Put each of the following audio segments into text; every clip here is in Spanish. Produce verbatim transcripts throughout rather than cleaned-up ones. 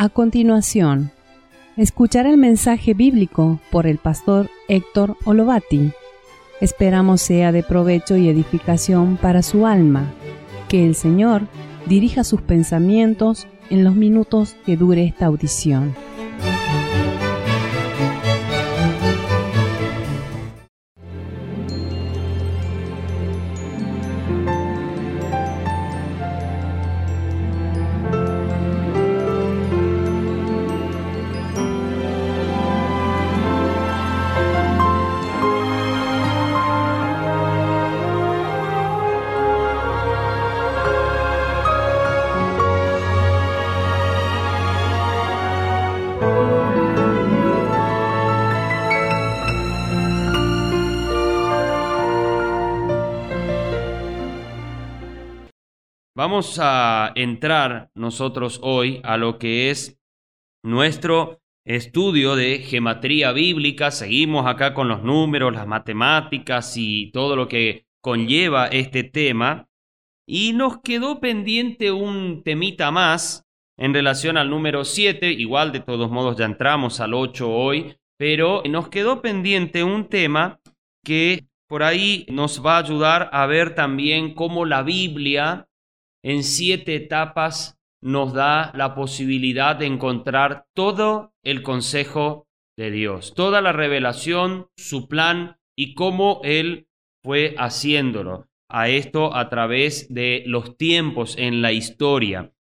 A continuación, escuchar el mensaje bíblico por el pastor Héctor Olovati. Esperamos sea de provecho y edificación para su alma. Que el Señor dirija sus pensamientos en los minutos que dure esta audición. Vamos a entrar nosotros hoy a lo que es nuestro estudio de gematría bíblica. Seguimos acá con los números, las matemáticas y todo lo que conlleva este tema. Y nos quedó pendiente un temita más en relación al número siete. Igual de todos modos ya entramos al ocho hoy, pero nos quedó pendiente un tema que por ahí nos va a ayudar a ver también cómo la Biblia en siete etapas nos da la posibilidad de encontrar todo el consejo de Dios, toda la revelación, su plan y cómo Él fue haciéndolo. A esto a través de los tiempos en la historia.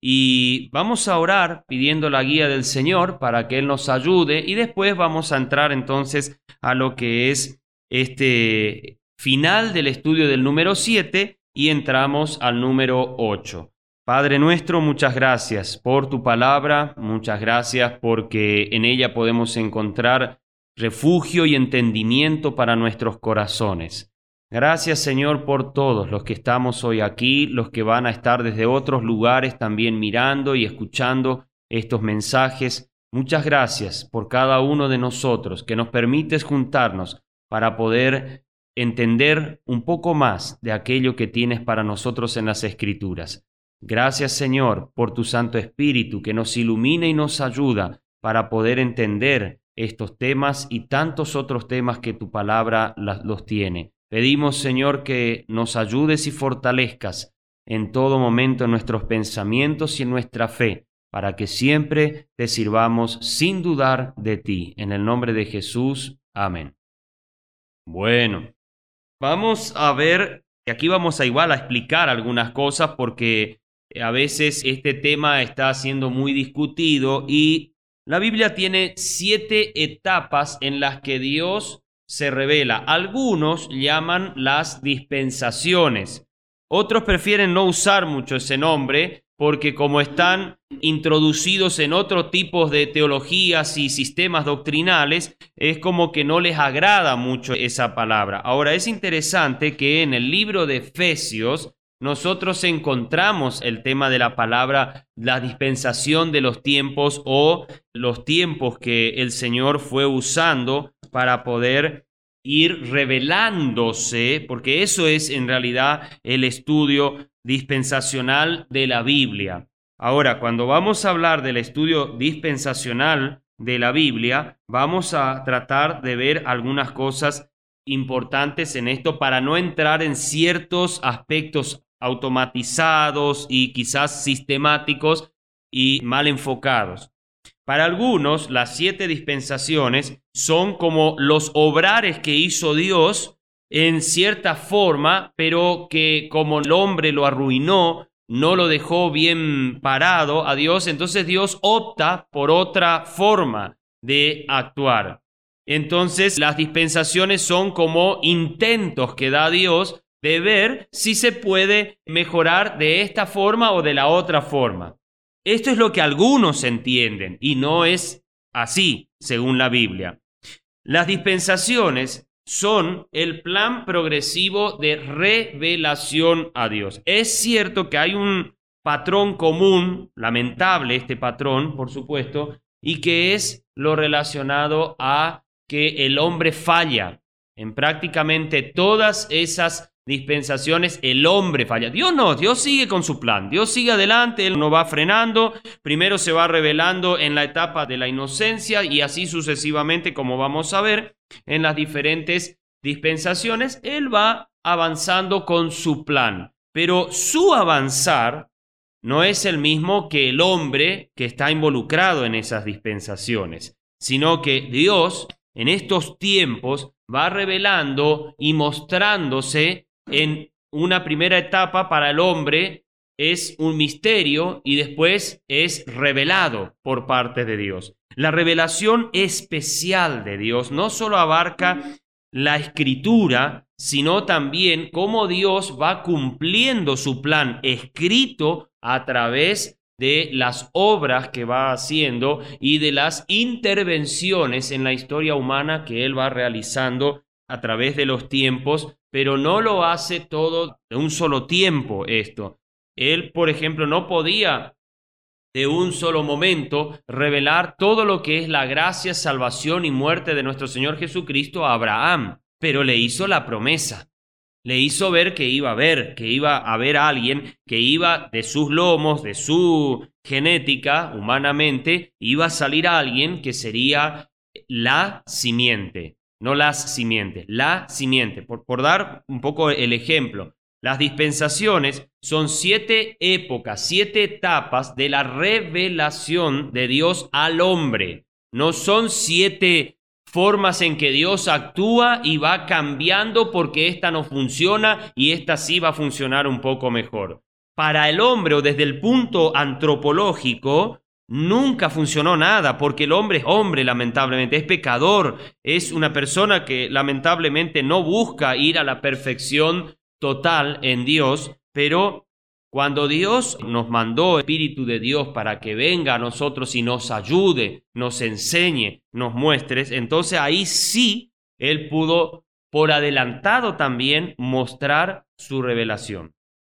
Y vamos a orar pidiendo la guía del Señor para que Él nos ayude y después vamos a entrar entonces a lo que es este final del estudio del número siete. Y entramos al número ocho. Padre nuestro, muchas gracias por tu palabra, muchas gracias porque en ella podemos encontrar refugio y entendimiento para nuestros corazones. Gracias, Señor, por todos los que estamos hoy aquí, los que van a estar desde otros lugares también mirando y escuchando estos mensajes. Muchas gracias por cada uno de nosotros que nos permites juntarnos para poder entender un poco más de aquello que tienes para nosotros en las Escrituras. Gracias, Señor, por tu Santo Espíritu que nos ilumina y nos ayuda para poder entender estos temas y tantos otros temas que tu palabra los tiene. Pedimos, Señor, que nos ayudes y fortalezcas en todo momento en nuestros pensamientos y en nuestra fe, para que siempre te sirvamos sin dudar de ti. En el nombre de Jesús. Amén. Bueno. Vamos a ver, y aquí vamos a igual a explicar algunas cosas porque a veces este tema está siendo muy discutido y la Biblia tiene siete etapas en las que Dios se revela. Algunos llaman las dispensaciones, otros prefieren no usar mucho ese nombre porque como están introducidos en otro tipo de teologías y sistemas doctrinales, es como que no les agrada mucho esa palabra. Ahora, es interesante que en el libro de Efesios nosotros encontramos el tema de la palabra, la dispensación de los tiempos o los tiempos que el Señor fue usando para poder ir revelándose, porque eso es en realidad el estudio dispensacional de la Biblia. Ahora, cuando vamos a hablar del estudio dispensacional de la Biblia, vamos a tratar de ver algunas cosas importantes en esto para no entrar en ciertos aspectos automatizados y quizás sistemáticos y mal enfocados. Para algunos, las siete dispensaciones son como los obrares que hizo Dios en cierta forma, pero que como el hombre lo arruinó, no lo dejó bien parado a Dios, entonces Dios opta por otra forma de actuar. Entonces las dispensaciones son como intentos que da Dios de ver si se puede mejorar de esta forma o de la otra forma. Esto es lo que algunos entienden y no es así, según la Biblia. Las dispensaciones son el plan progresivo de revelación a Dios. Es cierto que hay un patrón común, lamentable este patrón, por supuesto, y que es lo relacionado a que el hombre falla en prácticamente todas esas dispensaciones el hombre falla. Dios no, Dios sigue con su plan, Dios sigue adelante, Él no va frenando, primero se va revelando en la etapa de la inocencia y así sucesivamente, como vamos a ver, en las diferentes dispensaciones, Él va avanzando con su plan, pero su avanzar no es el mismo que el hombre que está involucrado en esas dispensaciones, sino que Dios en estos tiempos va revelando y mostrándose en una primera etapa para el hombre, es un misterio y después es revelado por parte de Dios. La revelación especial de Dios no solo abarca la escritura, sino también cómo Dios va cumpliendo su plan escrito a través de las obras que va haciendo y de las intervenciones en la historia humana que Él va realizando a través de los tiempos, pero no lo hace todo de un solo tiempo esto. Él, por ejemplo, no podía de un solo momento revelar todo lo que es la gracia, salvación y muerte de nuestro Señor Jesucristo a Abraham, pero le hizo la promesa. Le hizo ver que iba a haber, que iba a haber alguien que iba de sus lomos, de su genética, humanamente, iba a salir alguien que sería la simiente, no las simientes, la simiente. Por, por dar un poco el ejemplo, las dispensaciones son siete épocas, siete etapas de la revelación de Dios al hombre. No son siete formas en que Dios actúa y va cambiando porque esta no funciona y esta sí va a funcionar un poco mejor. Para el hombre, o desde el punto antropológico, nunca funcionó nada porque el hombre es hombre, lamentablemente, es pecador, es una persona que lamentablemente no busca ir a la perfección total en Dios, pero cuando Dios nos mandó el Espíritu de Dios para que venga a nosotros y nos ayude, nos enseñe, nos muestre, entonces ahí sí Él pudo por adelantado también mostrar su revelación.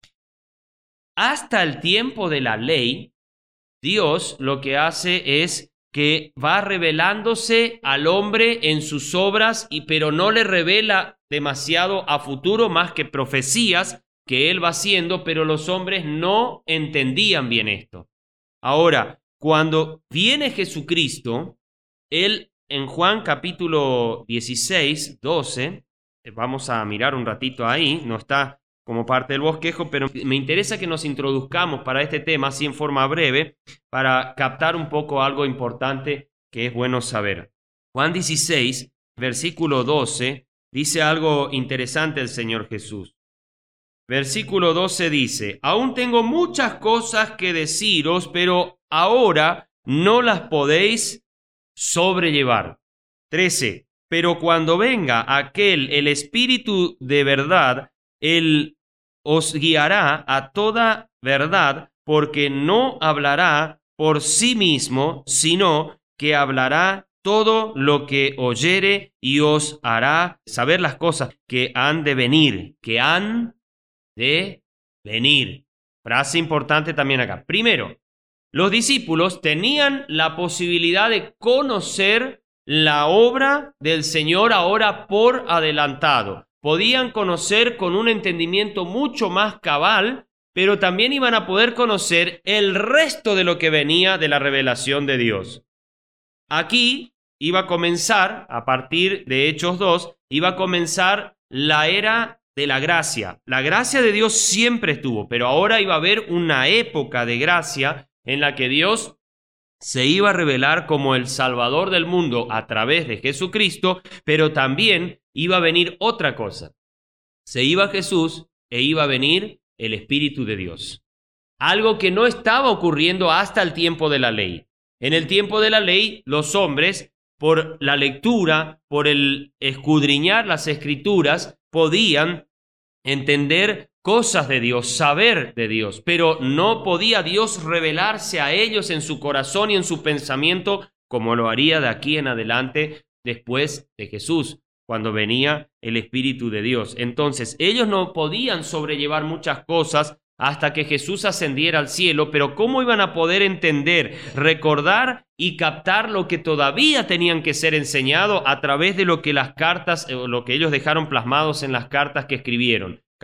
Hasta el tiempo de la ley, Dios lo que hace es que va revelándose al hombre en sus obras, y, pero no le revela demasiado a futuro más que profecías que él va haciendo, pero los hombres no entendían bien esto. Ahora, cuando viene Jesucristo, él en Juan capítulo dieciséis, doce, vamos a mirar un ratito ahí, no está como parte del bosquejo, pero me interesa que nos introduzcamos para este tema así en forma breve, para captar un poco algo importante que es bueno saber. Juan dieciséis, versículo doce, dice algo interesante el Señor Jesús. Versículo doce dice: aún tengo muchas cosas que deciros, pero ahora no las podéis sobrellevar. trece. Pero cuando venga aquel, el Espíritu de verdad, Él os guiará a toda verdad, porque no hablará por sí mismo, sino que hablará todo lo que oyere y os hará saber las cosas que han de venir, que han de venir. Frase importante también acá. Primero, los discípulos tenían la posibilidad de conocer la obra del Señor ahora por adelantado. Podían conocer con un entendimiento mucho más cabal, pero también iban a poder conocer el resto de lo que venía de la revelación de Dios. Aquí iba a comenzar, a partir de Hechos dos, iba a comenzar la era de la gracia. La gracia de Dios siempre estuvo, pero ahora iba a haber una época de gracia en la que Dios se iba a revelar como el Salvador del mundo a través de Jesucristo, pero también iba a venir otra cosa. Se iba Jesús e iba a venir el Espíritu de Dios. Algo que no estaba ocurriendo hasta el tiempo de la ley. En el tiempo de la ley, los hombres, por la lectura, por el escudriñar las Escrituras, podían entender cosas de Dios, saber de Dios, pero no podía Dios revelarse a ellos en su corazón y en su pensamiento como lo haría de aquí en adelante después de Jesús, cuando venía el Espíritu de Dios. Entonces, ellos no podían sobrellevar muchas cosas hasta que Jesús ascendiera al cielo, pero ¿cómo iban a poder entender, recordar y captar lo que todavía tenían que ser enseñado a través de lo que las cartas, o lo que ellos dejaron plasmados en las cartas que escribieron?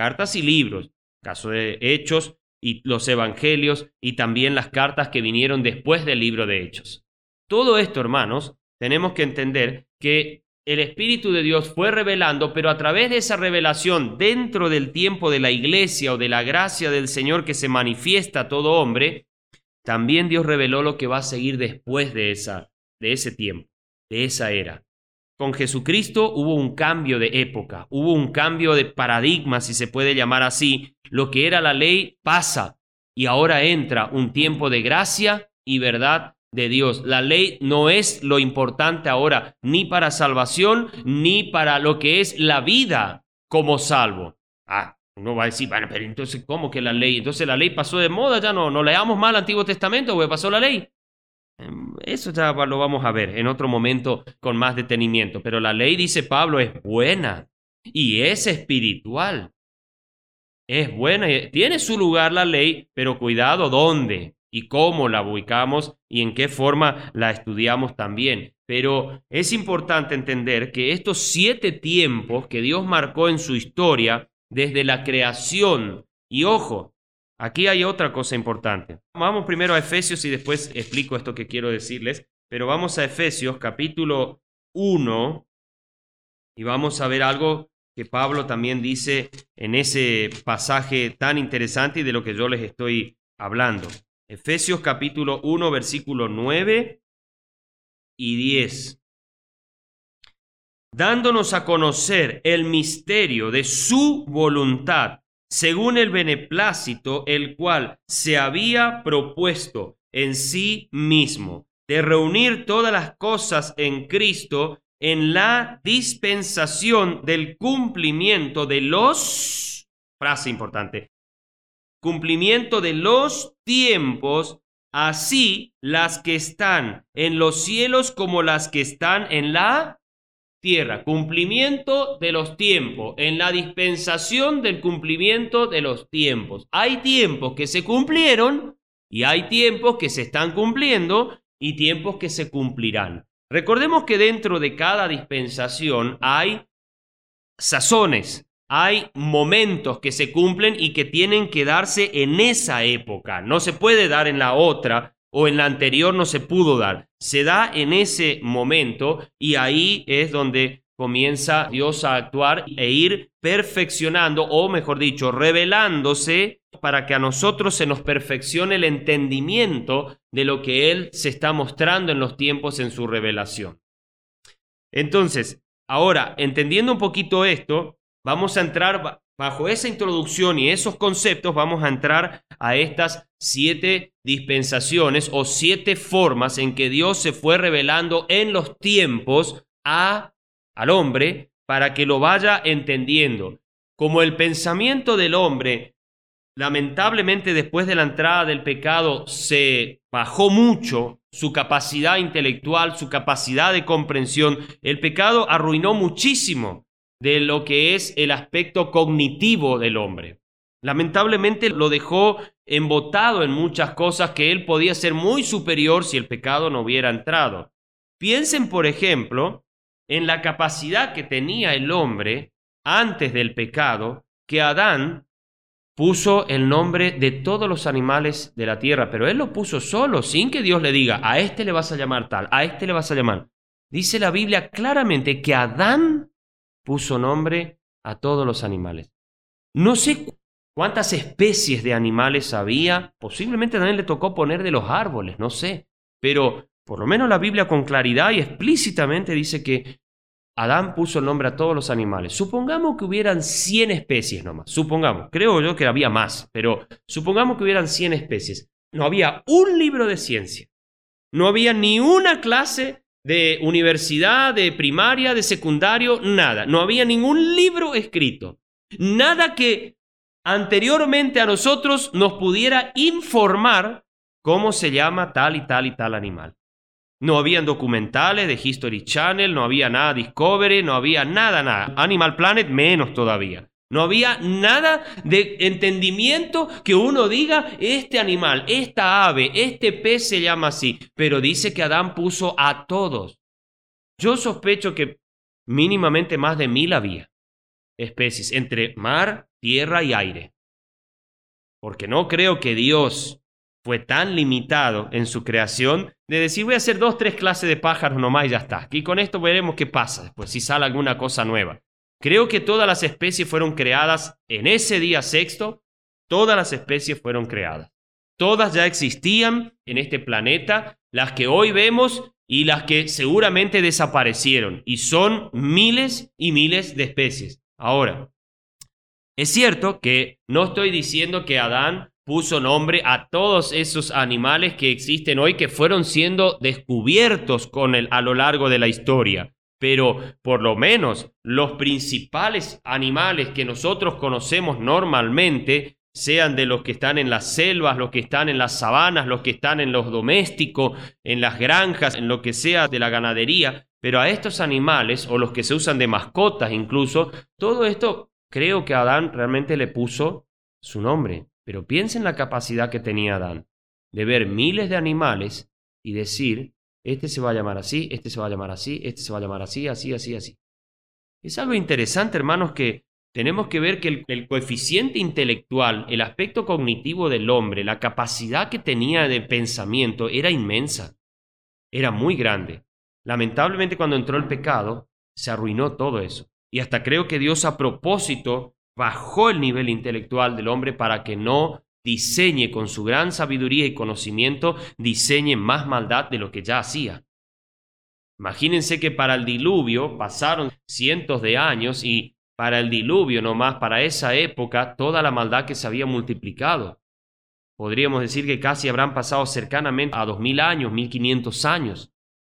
cartas y libros, caso de Hechos y los Evangelios y también las cartas que vinieron después del libro de Hechos. Todo esto, hermanos, tenemos que entender que el Espíritu de Dios fue revelando, pero a través de esa revelación dentro del tiempo de la iglesia o de la gracia del Señor que se manifiesta a todo hombre, también Dios reveló lo que va a seguir después de, esa, de ese tiempo, de esa era. Con Jesucristo hubo un cambio de época, hubo un cambio de paradigma, si se puede llamar así. Lo que era la ley pasa y ahora entra un tiempo de gracia y verdad de Dios. La ley no es lo importante ahora, ni para salvación, ni para lo que es la vida como salvo. Ah, uno va a decir, bueno, pero entonces, ¿cómo que la ley? Entonces la ley pasó de moda, ya no, no leamos más el Antiguo Testamento, porque pasó la ley. Eso ya lo vamos a ver en otro momento con más detenimiento. Pero la ley, dice Pablo, es buena y es espiritual. Es buena, tiene su lugar la ley, pero cuidado dónde y cómo la ubicamos y en qué forma la estudiamos también. Pero es importante entender que estos siete tiempos que Dios marcó en su historia desde la creación, y ojo, aquí hay otra cosa importante. Vamos primero a Efesios y después explico esto que quiero decirles, pero vamos a Efesios capítulo uno y vamos a ver algo que Pablo también dice en ese pasaje tan interesante y de lo que yo les estoy hablando. Efesios capítulo uno, versículo nueve y diez. Dándonos a conocer el misterio de su voluntad, según el beneplácito, el cual se había propuesto en sí mismo, de reunir todas las cosas en Cristo, en la dispensación del cumplimiento de los, frase importante, cumplimiento de los tiempos, así las que están en los cielos como las que están en la tierra. Cumplimiento de los tiempos, en la dispensación del cumplimiento de los tiempos. Hay tiempos que se cumplieron y hay tiempos que se están cumpliendo y tiempos que se cumplirán. Recordemos que dentro de cada dispensación hay sazones, hay momentos que se cumplen y que tienen que darse en esa época. No se puede dar en la otra o en la anterior, no se pudo dar. Se da en ese momento y ahí es donde comienza Dios a actuar e ir perfeccionando, o mejor dicho, revelándose para que a nosotros se nos perfeccione el entendimiento de lo que Él se está mostrando en los tiempos en su revelación. Entonces, ahora, entendiendo un poquito esto, vamos a entrar bajo esa introducción y esos conceptos, vamos a entrar a estas siete dispensaciones o siete formas en que Dios se fue revelando en los tiempos a, al hombre para que lo vaya entendiendo. Como el pensamiento del hombre, lamentablemente después de la entrada del pecado, se bajó mucho su capacidad intelectual, su capacidad de comprensión. El pecado arruinó muchísimo de lo que es el aspecto cognitivo del hombre. Lamentablemente lo dejó embotado en muchas cosas que él podía ser muy superior si el pecado no hubiera entrado. Piensen, por ejemplo, en la capacidad que tenía el hombre antes del pecado, que Adán puso el nombre de todos los animales de la tierra, pero él lo puso solo, sin que Dios le diga, a este le vas a llamar tal, a este le vas a llamar. Dice la Biblia claramente que Adán puso nombre a todos los animales. No sé cuántas especies de animales había, posiblemente también le tocó poner de los árboles, no sé, pero por lo menos la Biblia con claridad y explícitamente dice que Adán puso el nombre a todos los animales. Supongamos que hubieran cien especies nomás, supongamos, creo yo que había más, pero supongamos que hubieran cien especies. No había un libro de ciencia, no había ni una clase de universidad, de primaria, de secundario, nada. No había ningún libro escrito. Nada que anteriormente a nosotros nos pudiera informar cómo se llama tal y tal y tal animal. No habían documentales de History Channel, no había nada Discovery, no había nada, nada. Animal Planet menos todavía. No había nada de entendimiento que uno diga, este animal, esta ave, este pez se llama así. Pero dice que Adán puso a todos. Yo sospecho que mínimamente más de mil había especies, entre mar, tierra y aire. Porque no creo que Dios fue tan limitado en su creación de decir voy a hacer dos, tres clases de pájaros nomás y ya está. Y con esto veremos qué pasa después, si sale alguna cosa nueva. Creo que todas las especies fueron creadas en ese día sexto, todas las especies fueron creadas. Todas ya existían en este planeta, las que hoy vemos y las que seguramente desaparecieron. Y son miles y miles de especies. Ahora, es cierto que no estoy diciendo que Adán puso nombre a todos esos animales que existen hoy, que fueron siendo descubiertos con el, a lo largo de la historia. Pero por lo menos los principales animales que nosotros conocemos normalmente, sean de los que están en las selvas, los que están en las sabanas, los que están en los domésticos, en las granjas, en lo que sea de la ganadería, pero a estos animales, o los que se usan de mascotas incluso, todo esto creo que Adán realmente le puso su nombre. Pero piensen la capacidad que tenía Adán de ver miles de animales y decir, este se va a llamar así, este se va a llamar así, este se va a llamar así, así, así, así. Es algo interesante, hermanos, que tenemos que ver que el, el coeficiente intelectual, el aspecto cognitivo del hombre, la capacidad que tenía de pensamiento era inmensa, era muy grande. Lamentablemente cuando entró el pecado, se arruinó todo eso. Y hasta creo que Dios a propósito bajó el nivel intelectual del hombre para que no diseñe con su gran sabiduría y conocimiento, diseñe más maldad de lo que ya hacía. Imagínense que para el diluvio pasaron cientos de años y para el diluvio nomás, para esa época, toda la maldad que se había multiplicado. Podríamos decir que casi habrán pasado cercanamente a dos mil años, mil quinientos años.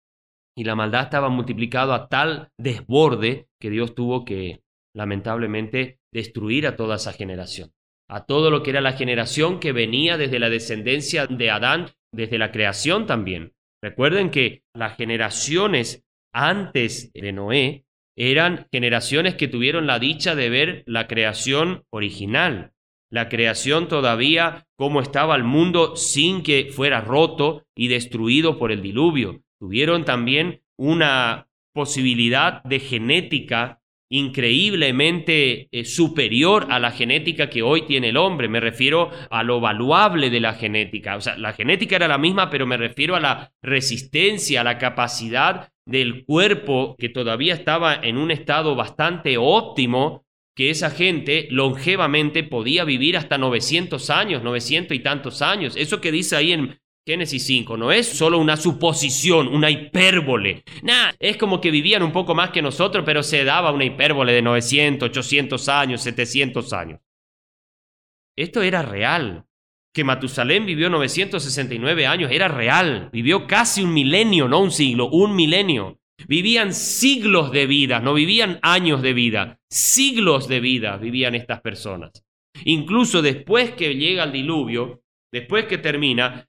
Y la maldad estaba multiplicada a tal desborde que Dios tuvo que, lamentablemente, destruir a toda esa generación. A todo lo que era la generación que venía desde la descendencia de Adán, desde la creación también. Recuerden que las generaciones antes de Noé eran generaciones que tuvieron la dicha de ver la creación original, la creación todavía como estaba el mundo sin que fuera roto y destruido por el diluvio. Tuvieron también una posibilidad de genética increíblemente eh, superior a la genética que hoy tiene el hombre. Me refiero a lo valuable de la genética. O sea, la genética era la misma, pero me refiero a la resistencia, a la capacidad del cuerpo que todavía estaba en un estado bastante óptimo, que esa gente longevamente podía vivir hasta novecientos años, novecientos y tantos años. Eso que dice ahí en Génesis cinco no es solo una suposición, una hipérbole. Nah, es como que vivían un poco más que nosotros, pero se daba una hipérbole de novecientos, ochocientos años, setecientos años. Esto era real. Que Matusalén vivió novecientos sesenta y nueve años, era real. Vivió casi un milenio, no un siglo, un milenio. Vivían siglos de vida, no vivían años de vida. Siglos de vida vivían estas personas. Incluso después que llega el diluvio, después que termina,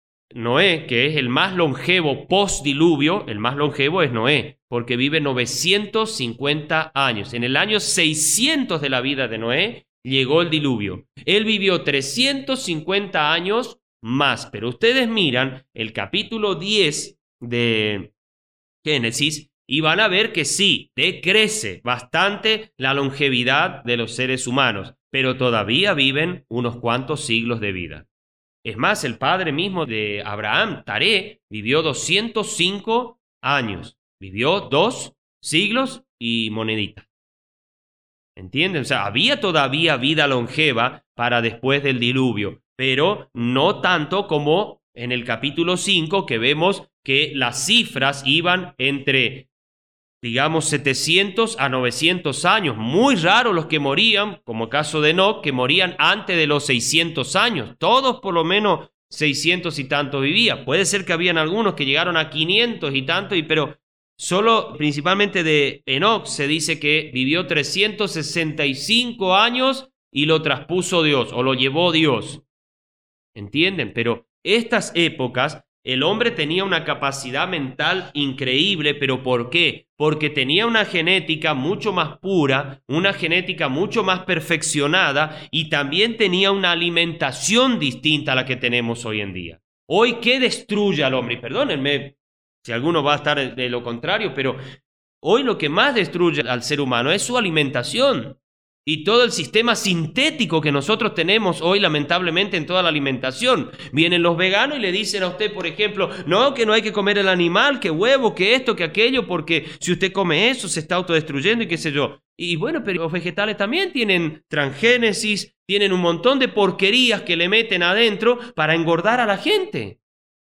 Noé, que es el más longevo post-diluvio, el más longevo es Noé, porque vive novecientos cincuenta años. En el año seiscientos de la vida de Noé llegó el diluvio. Él vivió trescientos cincuenta años más, pero ustedes miran el capítulo diez de Génesis y van a ver que sí, decrece bastante la longevidad de los seres humanos, pero todavía viven unos cuantos siglos de vida. Es más, el padre mismo de Abraham, Taré, vivió doscientos cinco años. Vivió dos siglos y monedita. ¿Entienden? O sea, había todavía vida longeva para después del diluvio, pero no tanto como en el capítulo cinco, que vemos que las cifras iban entre, digamos, setecientos a novecientos años. Muy raros los que morían, como el caso de Enoc, que morían antes de los seiscientos años. Todos por lo menos seiscientos y tantos vivían. Puede ser que habían algunos que llegaron a quinientos y tantos, pero solo principalmente de Enoc se dice que vivió trescientos sesenta y cinco años y lo traspuso Dios, o lo llevó Dios. ¿Entienden? Pero estas épocas, el hombre tenía una capacidad mental increíble, pero ¿por qué? Porque tenía una genética mucho más pura, una genética mucho más perfeccionada y también tenía una alimentación distinta a la que tenemos hoy en día. Hoy, ¿qué destruye al hombre? Y perdónenme si alguno va a estar de lo contrario, pero hoy lo que más destruye al ser humano es su alimentación. y todo el sistema sintético que nosotros tenemos hoy, lamentablemente, en toda la alimentación. Vienen los veganos y le dicen a usted, por ejemplo, no, que no hay que comer el animal, que huevo, que esto, que aquello, porque si usted come eso se está autodestruyendo y qué sé yo. Y bueno, pero los vegetales también tienen transgénesis, tienen un montón de porquerías que le meten adentro para engordar a la gente.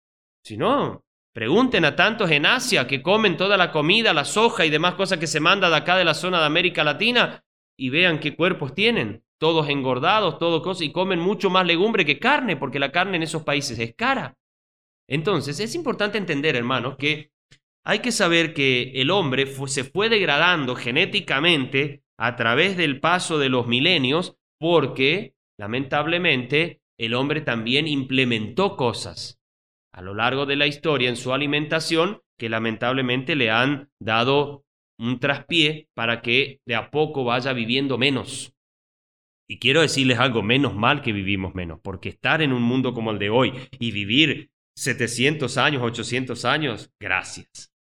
Si no, pregunten a tantos en Asia que comen toda la comida, la soja y demás cosas que se manda de acá de la zona de América Latina, y vean qué cuerpos tienen, todos engordados, todo cosa, y comen mucho más legumbre que carne, porque la carne en esos países es cara. Entonces, es importante entender, hermanos, que hay que saber que el hombre fu- se fue degradando genéticamente a través del paso de los milenios, porque, lamentablemente, el hombre también implementó cosas a lo largo de la historia en su alimentación que lamentablemente le han dado un traspié para que de a poco vaya viviendo menos. Y quiero decirles algo, menos mal que vivimos menos, porque estar en un mundo como el de hoy y vivir setecientos años, ochocientos años, gracias.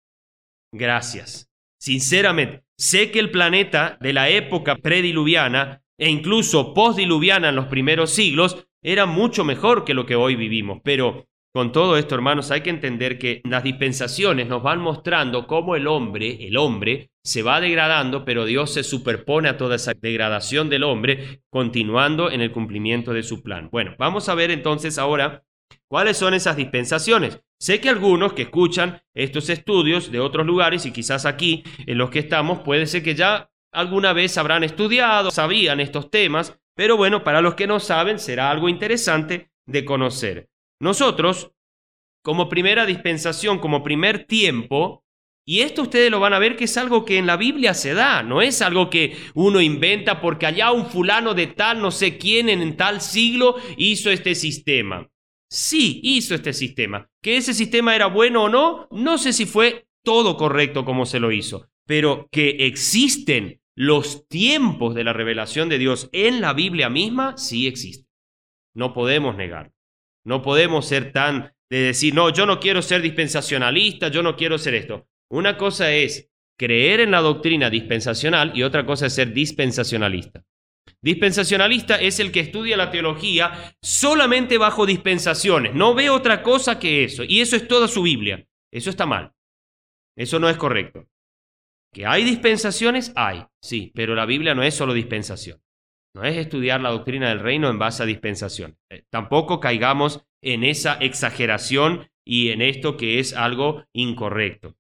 Gracias. Sinceramente, sé que el planeta de la época prediluviana e incluso postdiluviana en los primeros siglos era mucho mejor que lo que hoy vivimos, pero con todo esto, hermanos, hay que entender que las dispensaciones nos van mostrando cómo el hombre, el hombre, se va degradando, pero Dios se superpone a toda esa degradación del hombre, continuando en el cumplimiento de su plan. Bueno, vamos a ver entonces ahora cuáles son esas dispensaciones. Sé que algunos que escuchan estos estudios de otros lugares y quizás aquí en los que estamos, puede ser que ya alguna vez habrán estudiado, sabían estos temas, pero bueno, para los que no saben será algo interesante de conocer. Nosotros, como primera dispensación, como primer tiempo, y esto ustedes lo van a ver que es algo que en la Biblia se da, no es algo que uno inventa porque allá un fulano de tal, no sé quién, en tal siglo hizo este sistema. Sí, hizo este sistema. ¿Que ese sistema era bueno o no? No sé si fue todo correcto como se lo hizo, pero que existen los tiempos de la revelación de Dios en la Biblia misma, sí existen. No podemos negarlo. No podemos ser tan de decir, no, yo no quiero ser dispensacionalista, yo no quiero ser esto. Una cosa es creer en la doctrina dispensacional y otra cosa es ser dispensacionalista. Dispensacionalista es el que estudia la teología solamente bajo dispensaciones, no ve otra cosa que eso, y eso es toda su Biblia. Eso está mal. Eso no es correcto. ¿Que hay dispensaciones? Hay, sí, pero la Biblia no es solo dispensación. No es estudiar la doctrina del reino en base a dispensación. Eh, tampoco caigamos en esa exageración y en esto que es algo incorrecto.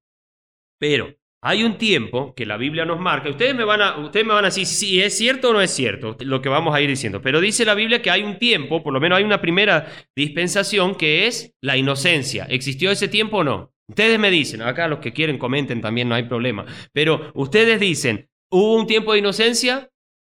Pero hay un tiempo que la Biblia nos marca. Ustedes me van a, ustedes me van a decir si es cierto o no es cierto lo que vamos a ir diciendo. Pero dice la Biblia que hay un tiempo, por lo menos hay una primera dispensación que es la inocencia. ¿Existió ese tiempo o no? Ustedes me dicen, acá los que quieren comenten también, no hay problema. Pero ustedes dicen, ¿hubo un tiempo de inocencia?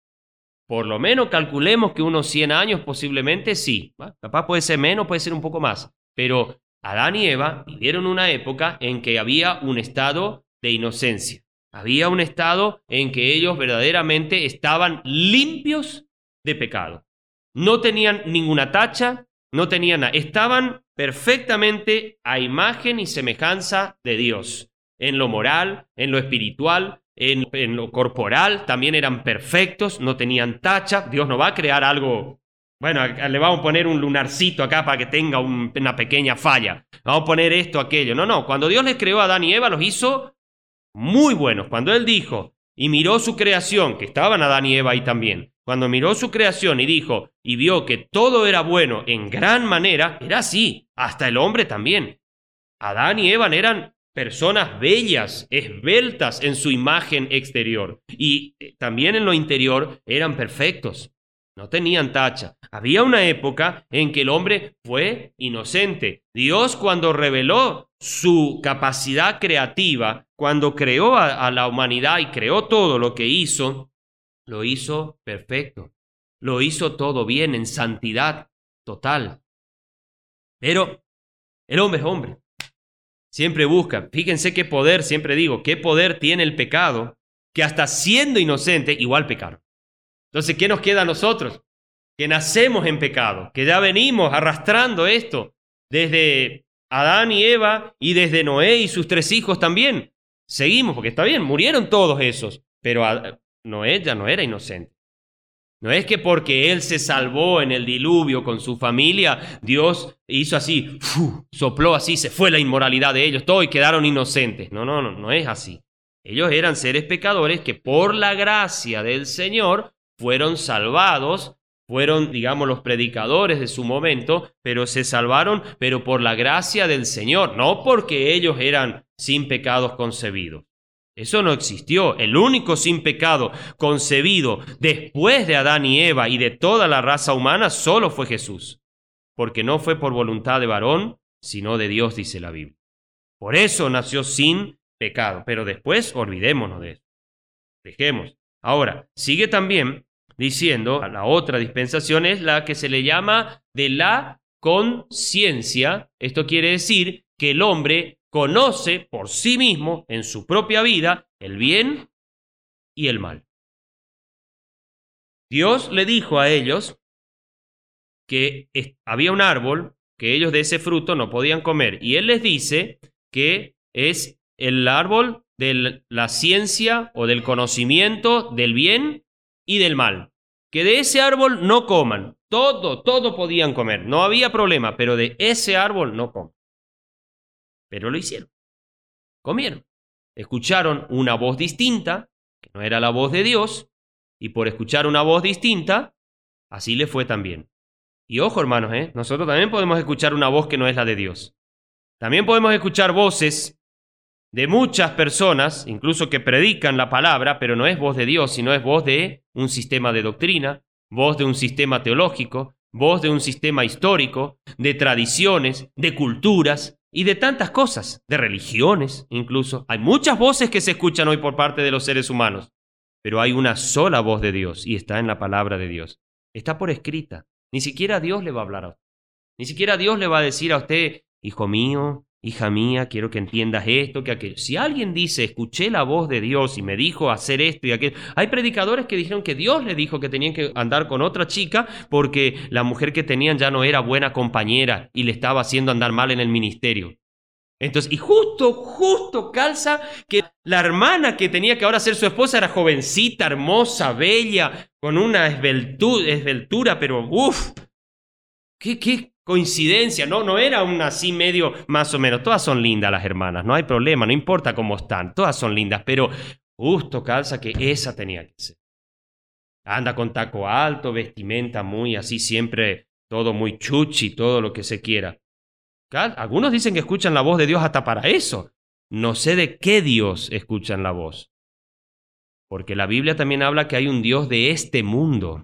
Por lo menos calculemos que unos cien años posiblemente sí. ¿Va? Capaz puede ser menos, puede ser un poco más. Pero Adán y Eva vivieron una época en que había un estado de inocencia. Había un estado en que ellos verdaderamente estaban limpios de pecado. No tenían ninguna tacha, no tenían nada. Estaban perfectamente a imagen y semejanza de Dios. En lo moral, en lo espiritual, En, en lo corporal también eran perfectos, no tenían tacha. Dios no va a crear algo, bueno, le vamos a poner un lunarcito acá para que tenga un, una pequeña falla. Vamos a poner esto, aquello. No, no, cuando Dios les creó a Adán y Eva los hizo muy buenos. Cuando Él dijo y miró su creación, que estaban Adán y Eva ahí también, cuando miró su creación y dijo y vio que todo era bueno en gran manera, era así, hasta el hombre también. Adán y Eva eran personas bellas, esbeltas en su imagen exterior y también en lo interior eran perfectos, no tenían tacha. Había una época en que el hombre fue inocente. Dios, cuando reveló su capacidad creativa, cuando creó a, a la humanidad y creó todo lo que hizo, lo hizo perfecto, lo hizo todo bien, en santidad total. Pero el hombre es hombre. Siempre buscan. Fíjense qué poder, siempre digo, qué poder tiene el pecado, que hasta siendo inocente, igual pecaron. Entonces, ¿qué nos queda a nosotros? Que nacemos en pecado, que ya venimos arrastrando esto desde Adán y Eva y desde Noé y sus tres hijos también. Seguimos, porque está bien, murieron todos esos, pero Noé ya no era inocente. No es que porque él se salvó en el diluvio con su familia, Dios hizo así, ¡fu! Sopló así, se fue la inmoralidad de ellos, todos y quedaron inocentes. No, no, no, no es así. Ellos eran seres pecadores que por la gracia del Señor fueron salvados, fueron, digamos, los predicadores de su momento, pero se salvaron, pero por la gracia del Señor, no porque ellos eran sin pecados concebidos. Eso no existió. El único sin pecado concebido después de Adán y Eva y de toda la raza humana solo fue Jesús, porque no fue por voluntad de varón, sino de Dios, dice la Biblia. Por eso nació sin pecado, pero después olvidémonos de eso. Dejemos. Ahora, sigue también diciendo, la otra dispensación es la que se le llama de la conciencia. Esto quiere decir que el hombre conoce por sí mismo, en su propia vida, el bien y el mal. Dios le dijo a ellos que había un árbol, que ellos de ese fruto no podían comer, y Él les dice que es el árbol de la ciencia o del conocimiento del bien y del mal. Que de ese árbol no coman, todo, todo podían comer, no había problema, pero de ese árbol no coman. Pero lo hicieron, comieron, escucharon una voz distinta, que no era la voz de Dios, y por escuchar una voz distinta, así le fue también. Y ojo, hermanos, ¿eh? nosotros también podemos escuchar una voz que no es la de Dios. También podemos escuchar voces de muchas personas, incluso que predican la palabra, pero no es voz de Dios, sino es voz de un sistema de doctrina, voz de un sistema teológico, voz de un sistema histórico, de tradiciones, de culturas, y de tantas cosas, de religiones incluso. Hay muchas voces que se escuchan hoy por parte de los seres humanos, pero hay una sola voz de Dios y está en la palabra de Dios. Está por escrita. Ni siquiera Dios le va a hablar a usted. Ni siquiera Dios le va a decir a usted, hijo mío, hija mía, quiero que entiendas esto, que aquello. Si alguien dice, escuché la voz de Dios y me dijo hacer esto y aquello. Hay predicadores que dijeron que Dios le dijo que tenían que andar con otra chica porque la mujer que tenían ya no era buena compañera y le estaba haciendo andar mal en el ministerio. Entonces, y justo, justo calza que la hermana que tenía que ahora ser su esposa era jovencita, hermosa, bella, con una esbeltu- esbeltura, pero uff, qué, qué coincidencia, ¿no? No era una así medio más o menos. Todas son lindas las hermanas, no hay problema, no importa cómo están, todas son lindas, pero justo calza que esa tenía que ser. Anda con taco alto, vestimenta muy así, siempre todo muy chuchi, todo lo que se quiera. Algunos dicen que escuchan la voz de Dios hasta para eso. No sé de qué Dios escuchan la voz. Porque la Biblia también habla que hay un Dios de este mundo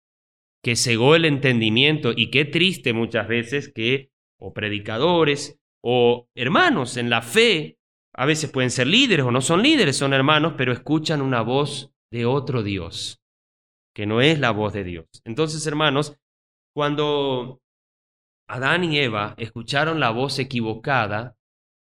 que cegó el entendimiento, y qué triste muchas veces que o predicadores o hermanos en la fe, a veces pueden ser líderes o no son líderes, son hermanos, pero escuchan una voz de otro Dios, que no es la voz de Dios. Entonces, hermanos, cuando Adán y Eva escucharon la voz equivocada,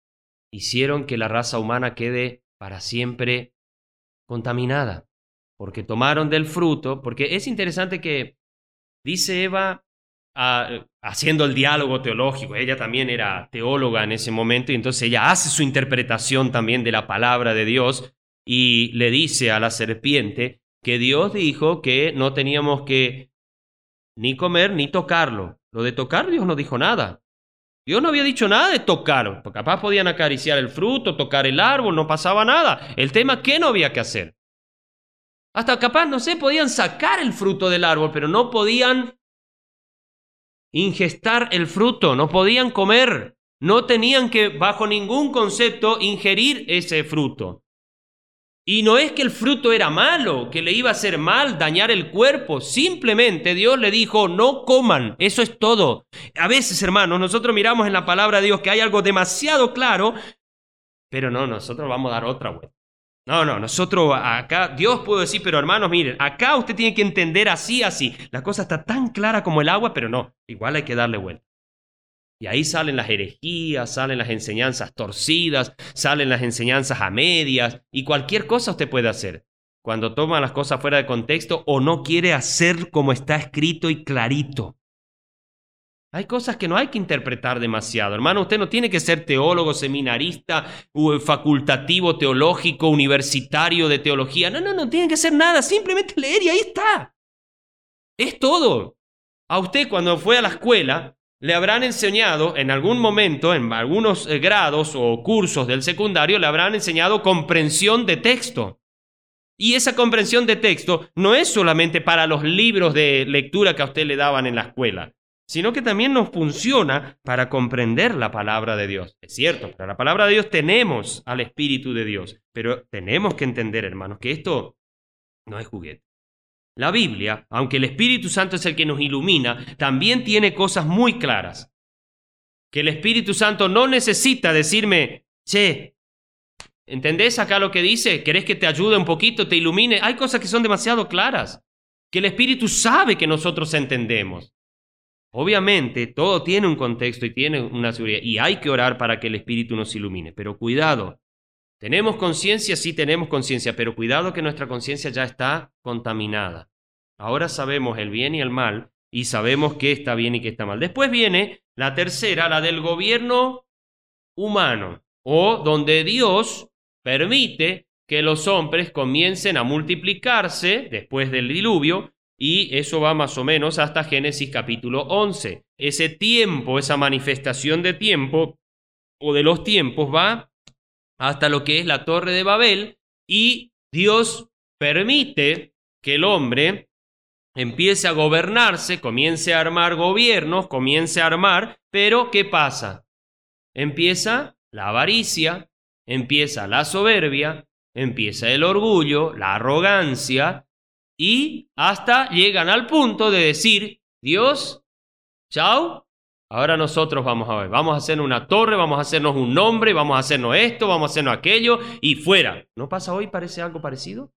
hicieron que la raza humana quede para siempre contaminada, porque tomaron del fruto, porque es interesante que dice Eva, uh, haciendo el diálogo teológico, ella también era teóloga en ese momento, y entonces ella hace su interpretación también de la palabra de Dios, y le dice a la serpiente que Dios dijo que no teníamos que ni comer ni tocarlo. Lo de tocar, Dios no dijo nada. Dios no había dicho nada de tocar. Capaz podían acariciar el fruto, tocar el árbol, no pasaba nada. El tema es que no había que hacer. Hasta capaz, no sé, podían sacar el fruto del árbol, pero no podían ingestar el fruto, no podían comer. No tenían que, bajo ningún concepto, ingerir ese fruto. Y no es que el fruto era malo, que le iba a hacer mal, dañar el cuerpo. Simplemente Dios le dijo, no coman. Eso es todo. A veces, hermanos, nosotros miramos en la palabra de Dios que hay algo demasiado claro, pero no, nosotros vamos a dar otra vuelta. No, no, nosotros acá, Dios puede decir, pero hermanos, miren, acá usted tiene que entender así, así. La cosa está tan clara como el agua, pero no, igual hay que darle vuelta. Y ahí salen las herejías, salen las enseñanzas torcidas, salen las enseñanzas a medias, y cualquier cosa usted puede hacer cuando toma las cosas fuera de contexto o no quiere hacer como está escrito y clarito. Hay cosas que no hay que interpretar demasiado. Hermano, usted no tiene que ser teólogo, seminarista, facultativo, teológico, universitario de teología. No, no, no tiene que ser nada, simplemente leer y ahí está. Es todo. A usted cuando fue a la escuela le habrán enseñado en algún momento, en algunos eh, grados o cursos del secundario, le habrán enseñado comprensión de texto. Y esa comprensión de texto no es solamente para los libros de lectura que a usted le daban en la escuela, sino que también nos funciona para comprender la palabra de Dios. Es cierto, para la palabra de Dios tenemos al Espíritu de Dios, pero tenemos que entender, hermanos, que esto no es juguete. La Biblia, aunque el Espíritu Santo es el que nos ilumina, también tiene cosas muy claras. Que el Espíritu Santo no necesita decirme, che, ¿entendés acá lo que dice? ¿Querés que te ayude un poquito, te ilumine? Hay cosas que son demasiado claras, que el Espíritu sabe que nosotros entendemos. Obviamente, todo tiene un contexto y tiene una seguridad, y hay que orar para que el Espíritu nos ilumine, pero cuidado. ¿Tenemos conciencia? Sí, tenemos conciencia, pero cuidado que nuestra conciencia ya está contaminada. Ahora sabemos el bien y el mal y sabemos qué está bien y qué está mal. Después viene la tercera, la del gobierno humano, o donde Dios permite que los hombres comiencen a multiplicarse después del diluvio, y eso va más o menos hasta Génesis capítulo once. Ese tiempo, esa manifestación de tiempo o de los tiempos va hasta lo que es la Torre de Babel, y Dios permite que el hombre empiece a gobernarse, comience a armar gobiernos, comience a armar, pero ¿qué pasa? Empieza la avaricia, empieza la soberbia, empieza el orgullo, la arrogancia, y hasta llegan al punto de decir, Dios, chao, ahora nosotros vamos a ver, vamos a hacer una torre, vamos a hacernos un nombre, vamos a hacernos esto, vamos a hacernos aquello, y fuera. ¿No pasa hoy? ¿Parece algo parecido?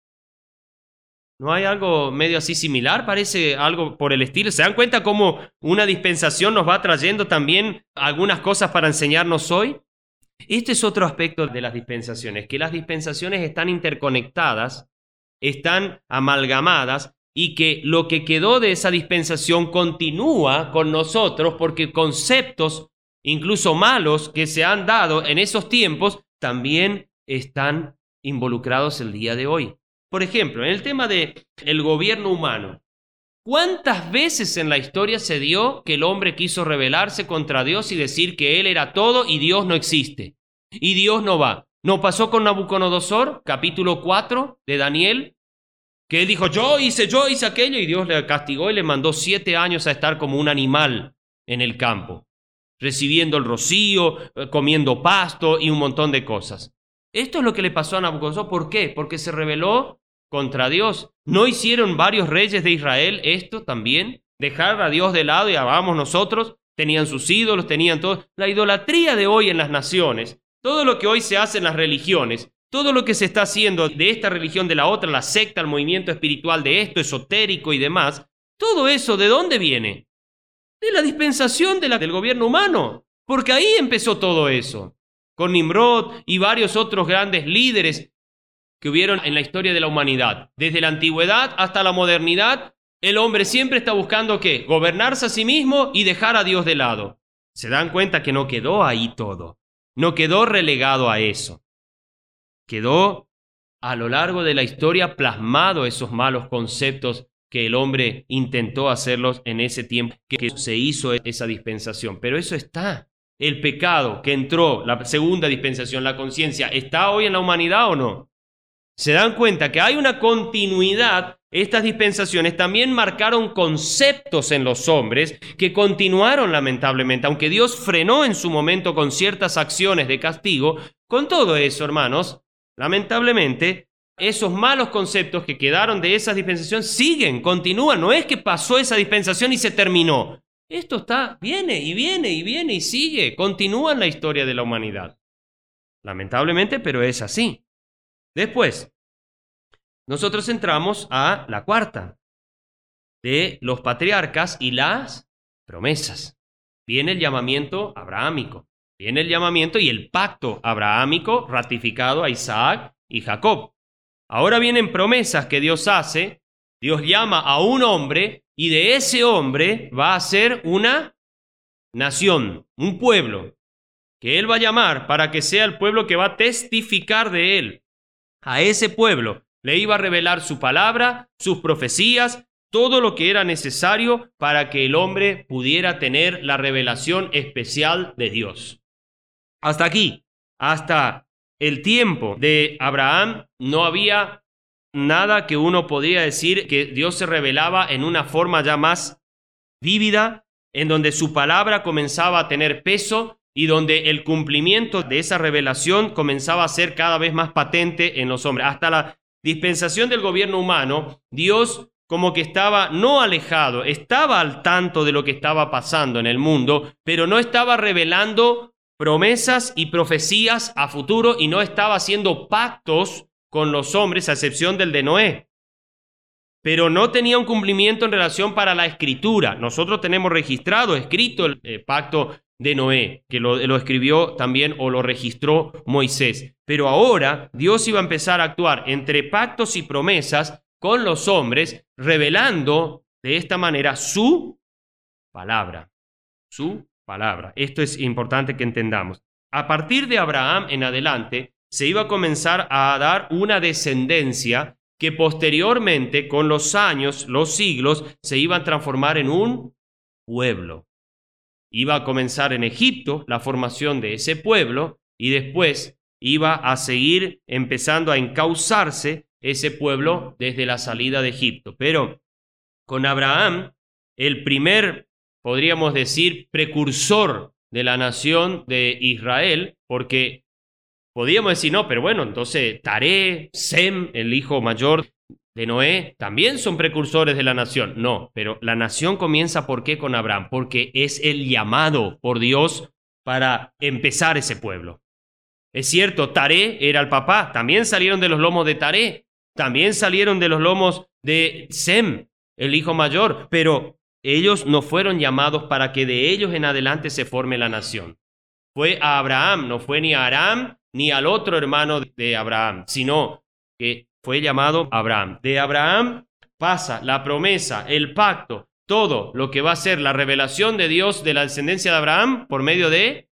¿No hay algo medio así similar? ¿Parece algo por el estilo? ¿Se dan cuenta cómo una dispensación nos va trayendo también algunas cosas para enseñarnos hoy? Este es otro aspecto de las dispensaciones, que las dispensaciones están interconectadas, están amalgamadas, y que lo que quedó de esa dispensación continúa con nosotros, porque conceptos incluso malos que se han dado en esos tiempos también están involucrados el día de hoy. Por ejemplo, en el tema del gobierno humano, ¿cuántas veces en la historia se dio que el hombre quiso rebelarse contra Dios y decir que él era todo y Dios no existe? Y Dios no va. ¿No pasó con Nabucodonosor, capítulo cuatro de Daniel? Que él dijo, yo hice, yo hice aquello, y Dios le castigó y le mandó siete años a estar como un animal en el campo, recibiendo el rocío, comiendo pasto y un montón de cosas. Esto es lo que le pasó a Nabucodonosor. ¿Por qué? Porque se rebeló contra Dios. ¿No hicieron varios reyes de Israel esto también? Dejar a Dios de lado y vamos nosotros. Tenían sus ídolos, tenían todo. La idolatría de hoy en las naciones, todo lo que hoy se hace en las religiones, todo lo que se está haciendo de esta religión, de la otra, la secta, el movimiento espiritual de esto, esotérico y demás, todo eso, ¿de dónde viene? De la dispensación de la, del gobierno humano, porque ahí empezó todo eso, con Nimrod y varios otros grandes líderes que hubieron en la historia de la humanidad. Desde la antigüedad hasta la modernidad, el hombre siempre está buscando ¿qué? Gobernarse a sí mismo y dejar a Dios de lado. Se dan cuenta que no quedó ahí todo, no quedó relegado a eso. Quedó a lo largo de la historia plasmado esos malos conceptos que el hombre intentó hacerlos en ese tiempo que se hizo esa dispensación. Pero eso está. El pecado que entró, la segunda dispensación, la conciencia, ¿está hoy en la humanidad o no? Se dan cuenta que hay una continuidad. Estas dispensaciones también marcaron conceptos en los hombres que continuaron lamentablemente, aunque Dios frenó en su momento con ciertas acciones de castigo. Con todo eso, hermanos, lamentablemente, esos malos conceptos que quedaron de esa dispensación siguen, continúan. No es que pasó esa dispensación y se terminó. Esto está, viene y viene y viene y sigue, continúa en la historia de la humanidad. Lamentablemente, pero es así. Después, nosotros entramos a la cuarta, de los patriarcas y las promesas. Viene el llamamiento abrahámico, viene el llamamiento y el pacto abrahámico ratificado a Isaac y Jacob. Ahora vienen promesas que Dios hace. Dios llama a un hombre y de ese hombre va a ser una nación, un pueblo, que Él va a llamar para que sea el pueblo que va a testificar de Él. A ese pueblo le iba a revelar su palabra, sus profecías, todo lo que era necesario para que el hombre pudiera tener la revelación especial de Dios. Hasta aquí, hasta el tiempo de Abraham, no había nada que uno podría decir que Dios se revelaba en una forma ya más vívida, en donde su palabra comenzaba a tener peso y donde el cumplimiento de esa revelación comenzaba a ser cada vez más patente en los hombres. Hasta la dispensación del gobierno humano, Dios como que estaba no alejado, estaba al tanto de lo que estaba pasando en el mundo, pero no estaba revelando promesas y profecías a futuro y no estaba haciendo pactos con los hombres, a excepción del de Noé. Pero no tenía un cumplimiento en relación para la escritura. Nosotros tenemos registrado, escrito el eh, pacto de Noé, que lo, lo escribió también o lo registró Moisés. Pero ahora Dios iba a empezar a actuar entre pactos y promesas con los hombres, revelando de esta manera su palabra. Su palabra. Esto es importante que entendamos. A partir de Abraham en adelante, se iba a comenzar a dar una descendencia que posteriormente, con los años, los siglos, se iba a transformar en un pueblo. Iba a comenzar en Egipto la formación de ese pueblo y después iba a seguir empezando a encauzarse ese pueblo desde la salida de Egipto. Pero con Abraham, el primer, podríamos decir, precursor de la nación de Israel, porque podríamos decir, no, pero bueno, entonces Taré, Sem, el hijo mayor de Noé, también son precursores de la nación. No, pero la nación comienza, ¿por qué con Abraham? Porque es el llamado por Dios para empezar ese pueblo. Es cierto, Taré era el papá, también salieron de los lomos de Taré, también salieron de los lomos de Sem, el hijo mayor, pero ellos no fueron llamados para que de ellos en adelante se forme la nación. Fue a Abraham, no fue ni a Aram ni al otro hermano de Abraham, sino que fue llamado Abraham. De Abraham pasa la promesa, el pacto, todo lo que va a ser la revelación de Dios de la descendencia de Abraham por medio de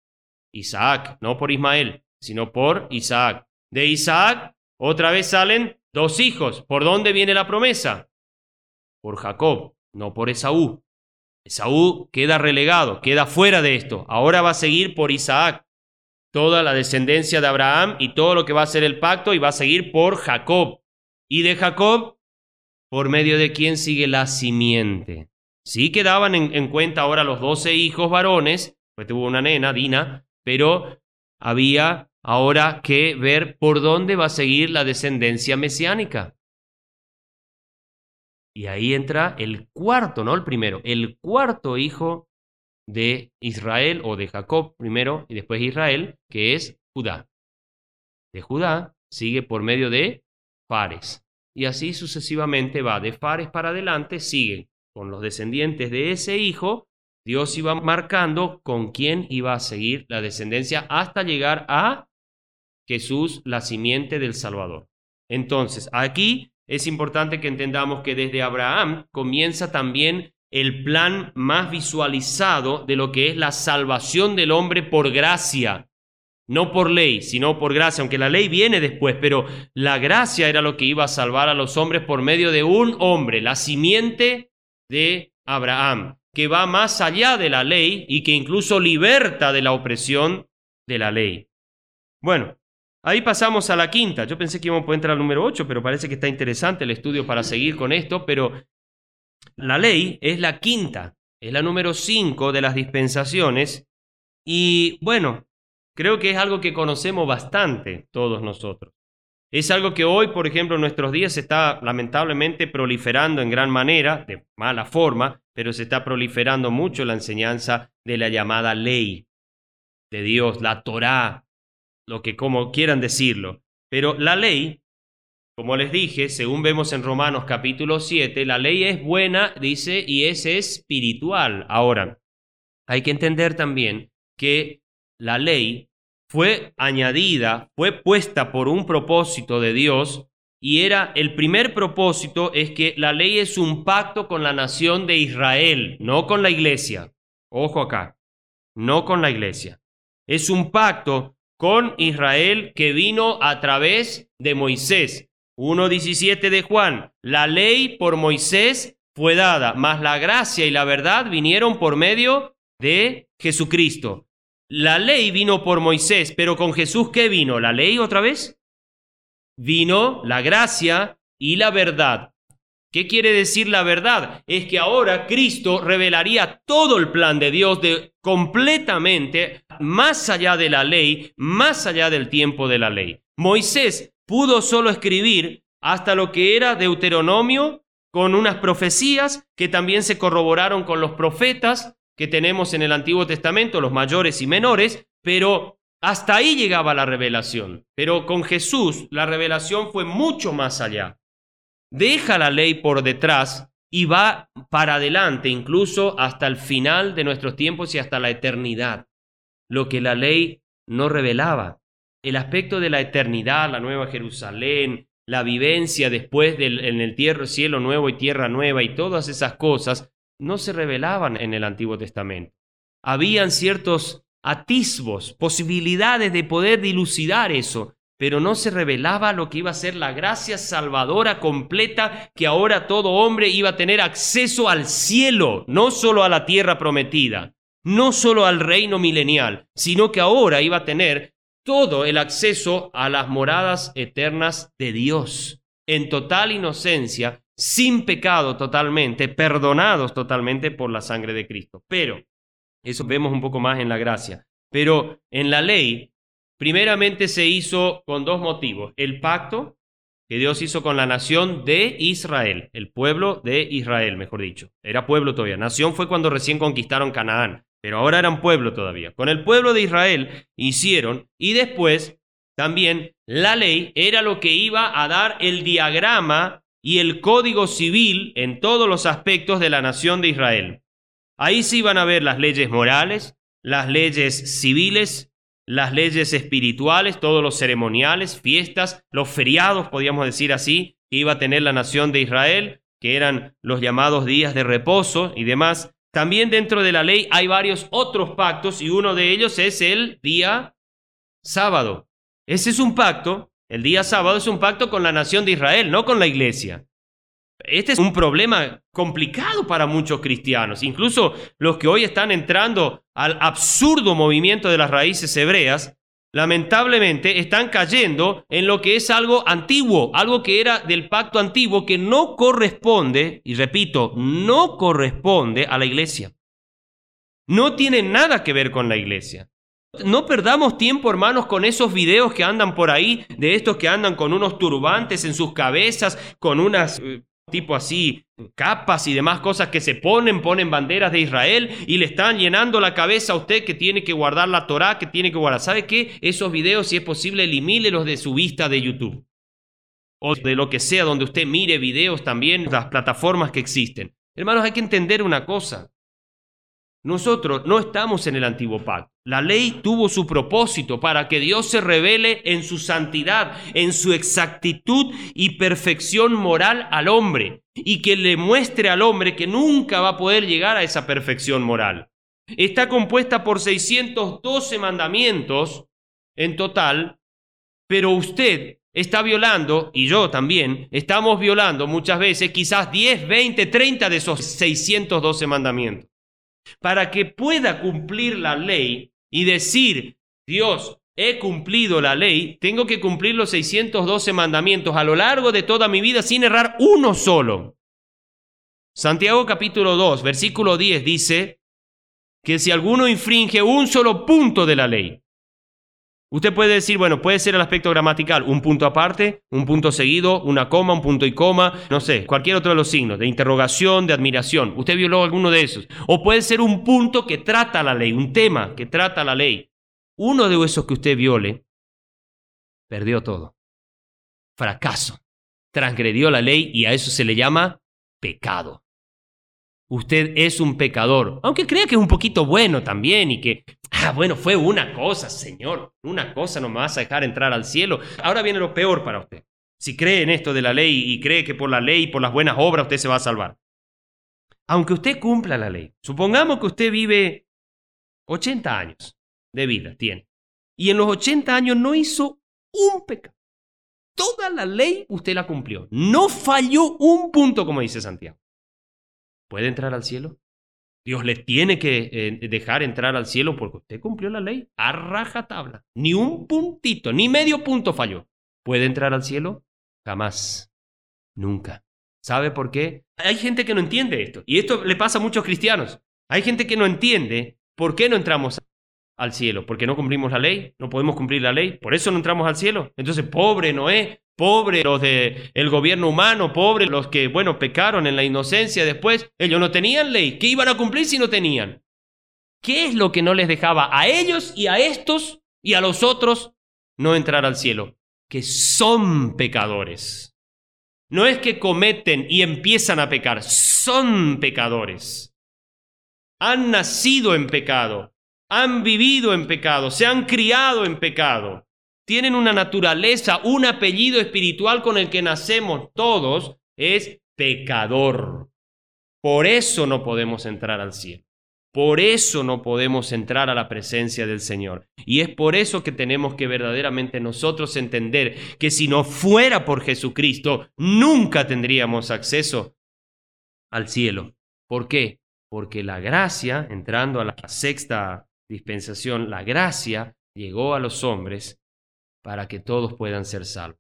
Isaac, no por Ismael, sino por Isaac. De Isaac otra vez salen dos hijos. ¿Por dónde viene la promesa? Por Jacob, no por Esaú. Esaú queda relegado, queda fuera de esto. Ahora va a seguir por Isaac toda la descendencia de Abraham y todo lo que va a ser el pacto, y va a seguir por Jacob. Y de Jacob, por medio de quién sigue la simiente. Sí quedaban en, en cuenta ahora los doce hijos varones, pues tuvo una nena, Dina, pero había ahora que ver por dónde va a seguir la descendencia mesiánica. Y ahí entra el cuarto, no el primero, el cuarto hijo de Israel, o de Jacob primero y después Israel, que es Judá. De Judá sigue por medio de Fares. Y así sucesivamente va, de Fares para adelante, sigue con los descendientes de ese hijo. Dios iba marcando con quién iba a seguir la descendencia hasta llegar a Jesús, la simiente del Salvador. Entonces, aquí es importante que entendamos que desde Abraham comienza también el plan más visualizado de lo que es la salvación del hombre por gracia, no por ley, sino por gracia, aunque la ley viene después, pero la gracia era lo que iba a salvar a los hombres por medio de un hombre, la simiente de Abraham, que va más allá de la ley y que incluso liberta de la opresión de la ley. Bueno, ahí pasamos a la quinta. Yo pensé que íbamos a poder entrar al número ocho, pero parece que está interesante el estudio para seguir con esto, pero la ley es la quinta, es la número cinco de las dispensaciones, y bueno, creo que es algo que conocemos bastante todos nosotros. Es algo que hoy, por ejemplo, en nuestros días se está lamentablemente proliferando en gran manera, de mala forma, pero se está proliferando mucho la enseñanza de la llamada ley de Dios, la Torá, lo que como quieran decirlo. Pero la ley, como les dije, según vemos en Romanos capítulo siete, la ley es buena, dice, y es espiritual. Ahora, hay que entender también que la ley fue añadida, fue puesta por un propósito de Dios, y era el primer propósito es que la ley es un pacto con la nación de Israel, no con la iglesia. Ojo acá, no con la iglesia. Es un pacto con Israel que vino a través de Moisés. uno diecisiete de Juan, la ley por Moisés fue dada, mas la gracia y la verdad vinieron por medio de Jesucristo. La ley vino por Moisés, pero con Jesús, ¿qué vino? ¿La ley otra vez? Vino la gracia y la verdad. ¿Qué quiere decir la verdad? Es que ahora Cristo revelaría todo el plan de Dios de completamente más allá de la ley, más allá del tiempo de la ley. Moisés pudo solo escribir hasta lo que era Deuteronomio, con unas profecías que también se corroboraron con los profetas que tenemos en el Antiguo Testamento, los mayores y menores, pero hasta ahí llegaba la revelación. Pero con Jesús la revelación fue mucho más allá. Deja la ley por detrás y va para adelante, incluso hasta el final de nuestros tiempos y hasta la eternidad. Lo que la ley no revelaba. El aspecto de la eternidad, la nueva Jerusalén, la vivencia después del en el tierra, cielo nuevo y tierra nueva y todas esas cosas no se revelaban en el Antiguo Testamento. Habían ciertos atisbos, posibilidades de poder dilucidar eso, pero no se revelaba lo que iba a ser la gracia salvadora completa, que ahora todo hombre iba a tener acceso al cielo, no solo a la tierra prometida, no solo al reino milenial, sino que ahora iba a tener todo el acceso a las moradas eternas de Dios, en total inocencia, sin pecado totalmente, perdonados totalmente por la sangre de Cristo. Pero, eso vemos un poco más en la gracia, pero en la ley, primeramente se hizo con dos motivos. El pacto que Dios hizo con la nación de Israel, el pueblo de Israel, mejor dicho. Era pueblo todavía. Nación fue cuando recién conquistaron Canaán, pero ahora eran pueblo todavía. Con el pueblo de Israel hicieron, y después también la ley era lo que iba a dar el diagrama y el código civil en todos los aspectos de la nación de Israel. Ahí se iban a ver las leyes morales, las leyes civiles, las leyes espirituales, todos los ceremoniales, fiestas, los feriados, podríamos decir así, que iba a tener la nación de Israel, que eran los llamados días de reposo y demás. También dentro de la ley hay varios otros pactos y uno de ellos es el día sábado. Ese es un pacto, el día sábado es un pacto con la nación de Israel, no con la iglesia. Este es un problema complicado para muchos cristianos, incluso los que hoy están entrando al absurdo movimiento de las raíces hebreas, lamentablemente están cayendo en lo que es algo antiguo, algo que era del pacto antiguo que no corresponde, y repito, no corresponde a la iglesia. No tiene nada que ver con la iglesia. No perdamos tiempo, hermanos, con esos videos que andan por ahí, de estos que andan con unos turbantes en sus cabezas, con unas eh, tipo así, capas y demás cosas que se ponen, ponen banderas de Israel y le están llenando la cabeza a usted que tiene que guardar la Torá, que tiene que guardar. ¿Sabe qué? Esos videos, si es posible, elimínelos de su vista de YouTube. O de lo que sea, donde usted mire videos también, las plataformas que existen. Hermanos, hay que entender una cosa. Nosotros no estamos en el antiguo pacto. La ley tuvo su propósito para que Dios se revele en su santidad, en su exactitud y perfección moral al hombre, y que le muestre al hombre que nunca va a poder llegar a esa perfección moral. Está compuesta por seiscientos doce mandamientos en total, pero usted está violando, y yo también, estamos violando muchas veces quizás diez, veinte, treinta de esos seiscientos doce mandamientos. Para que pueda cumplir la ley y decir, Dios, he cumplido la ley, tengo que cumplir los seiscientos doce mandamientos a lo largo de toda mi vida sin errar uno solo. Santiago capítulo dos, versículo diez dice que si alguno infringe un solo punto de la ley, usted puede decir, bueno, puede ser el aspecto gramatical, un punto aparte, un punto seguido, una coma, un punto y coma, no sé, cualquier otro de los signos, de interrogación, de admiración. Usted violó alguno de esos. O puede ser un punto que trata la ley, un tema que trata la ley. Uno de esos que usted viole, perdió todo. Fracaso. Transgredió la ley y a eso se le llama pecado. Usted es un pecador, aunque crea que es un poquito bueno también y que, ah, bueno, fue una cosa, Señor, una cosa no me vas a dejar entrar al cielo. Ahora viene lo peor para usted. Si cree en esto de la ley y cree que por la ley y por las buenas obras usted se va a salvar. Aunque usted cumpla la ley, supongamos que usted vive ochenta años de vida, tiene, y en los ochenta años no hizo un pecado. Toda la ley usted la cumplió. No falló un punto, como dice Santiago. ¿puede entrar al cielo? Dios le tiene que eh, dejar entrar al cielo porque usted cumplió la ley a rajatabla. Ni un puntito, ni medio punto falló. ¿Puede entrar al cielo? Jamás. Nunca. ¿Sabe por qué? Hay gente que no entiende esto. Y esto le pasa a muchos cristianos. Hay gente que no entiende por qué no entramos al cielo. Porque no cumplimos la ley. No podemos cumplir la ley. Por eso no entramos al cielo. Entonces, pobre Noé. Pobre los del gobierno humano, pobre los que, bueno, pecaron en la inocencia después. Ellos no tenían ley. ¿Qué iban a cumplir si no tenían? ¿Qué es lo que no les dejaba a ellos y a estos y a los otros no entrar al cielo? Que son pecadores. No es que cometen y empiezan a pecar, son pecadores. Han nacido en pecado, han vivido en pecado, se han criado en pecado. Tienen una naturaleza, un apellido espiritual con el que nacemos todos, es pecador. Por eso no podemos entrar al cielo. Por eso no podemos entrar a la presencia del Señor. Y es por eso que tenemos que verdaderamente nosotros entender que si no fuera por Jesucristo, nunca tendríamos acceso al cielo. ¿Por qué? Porque la gracia, entrando a la sexta dispensación, la gracia llegó a los hombres para que todos puedan ser salvos.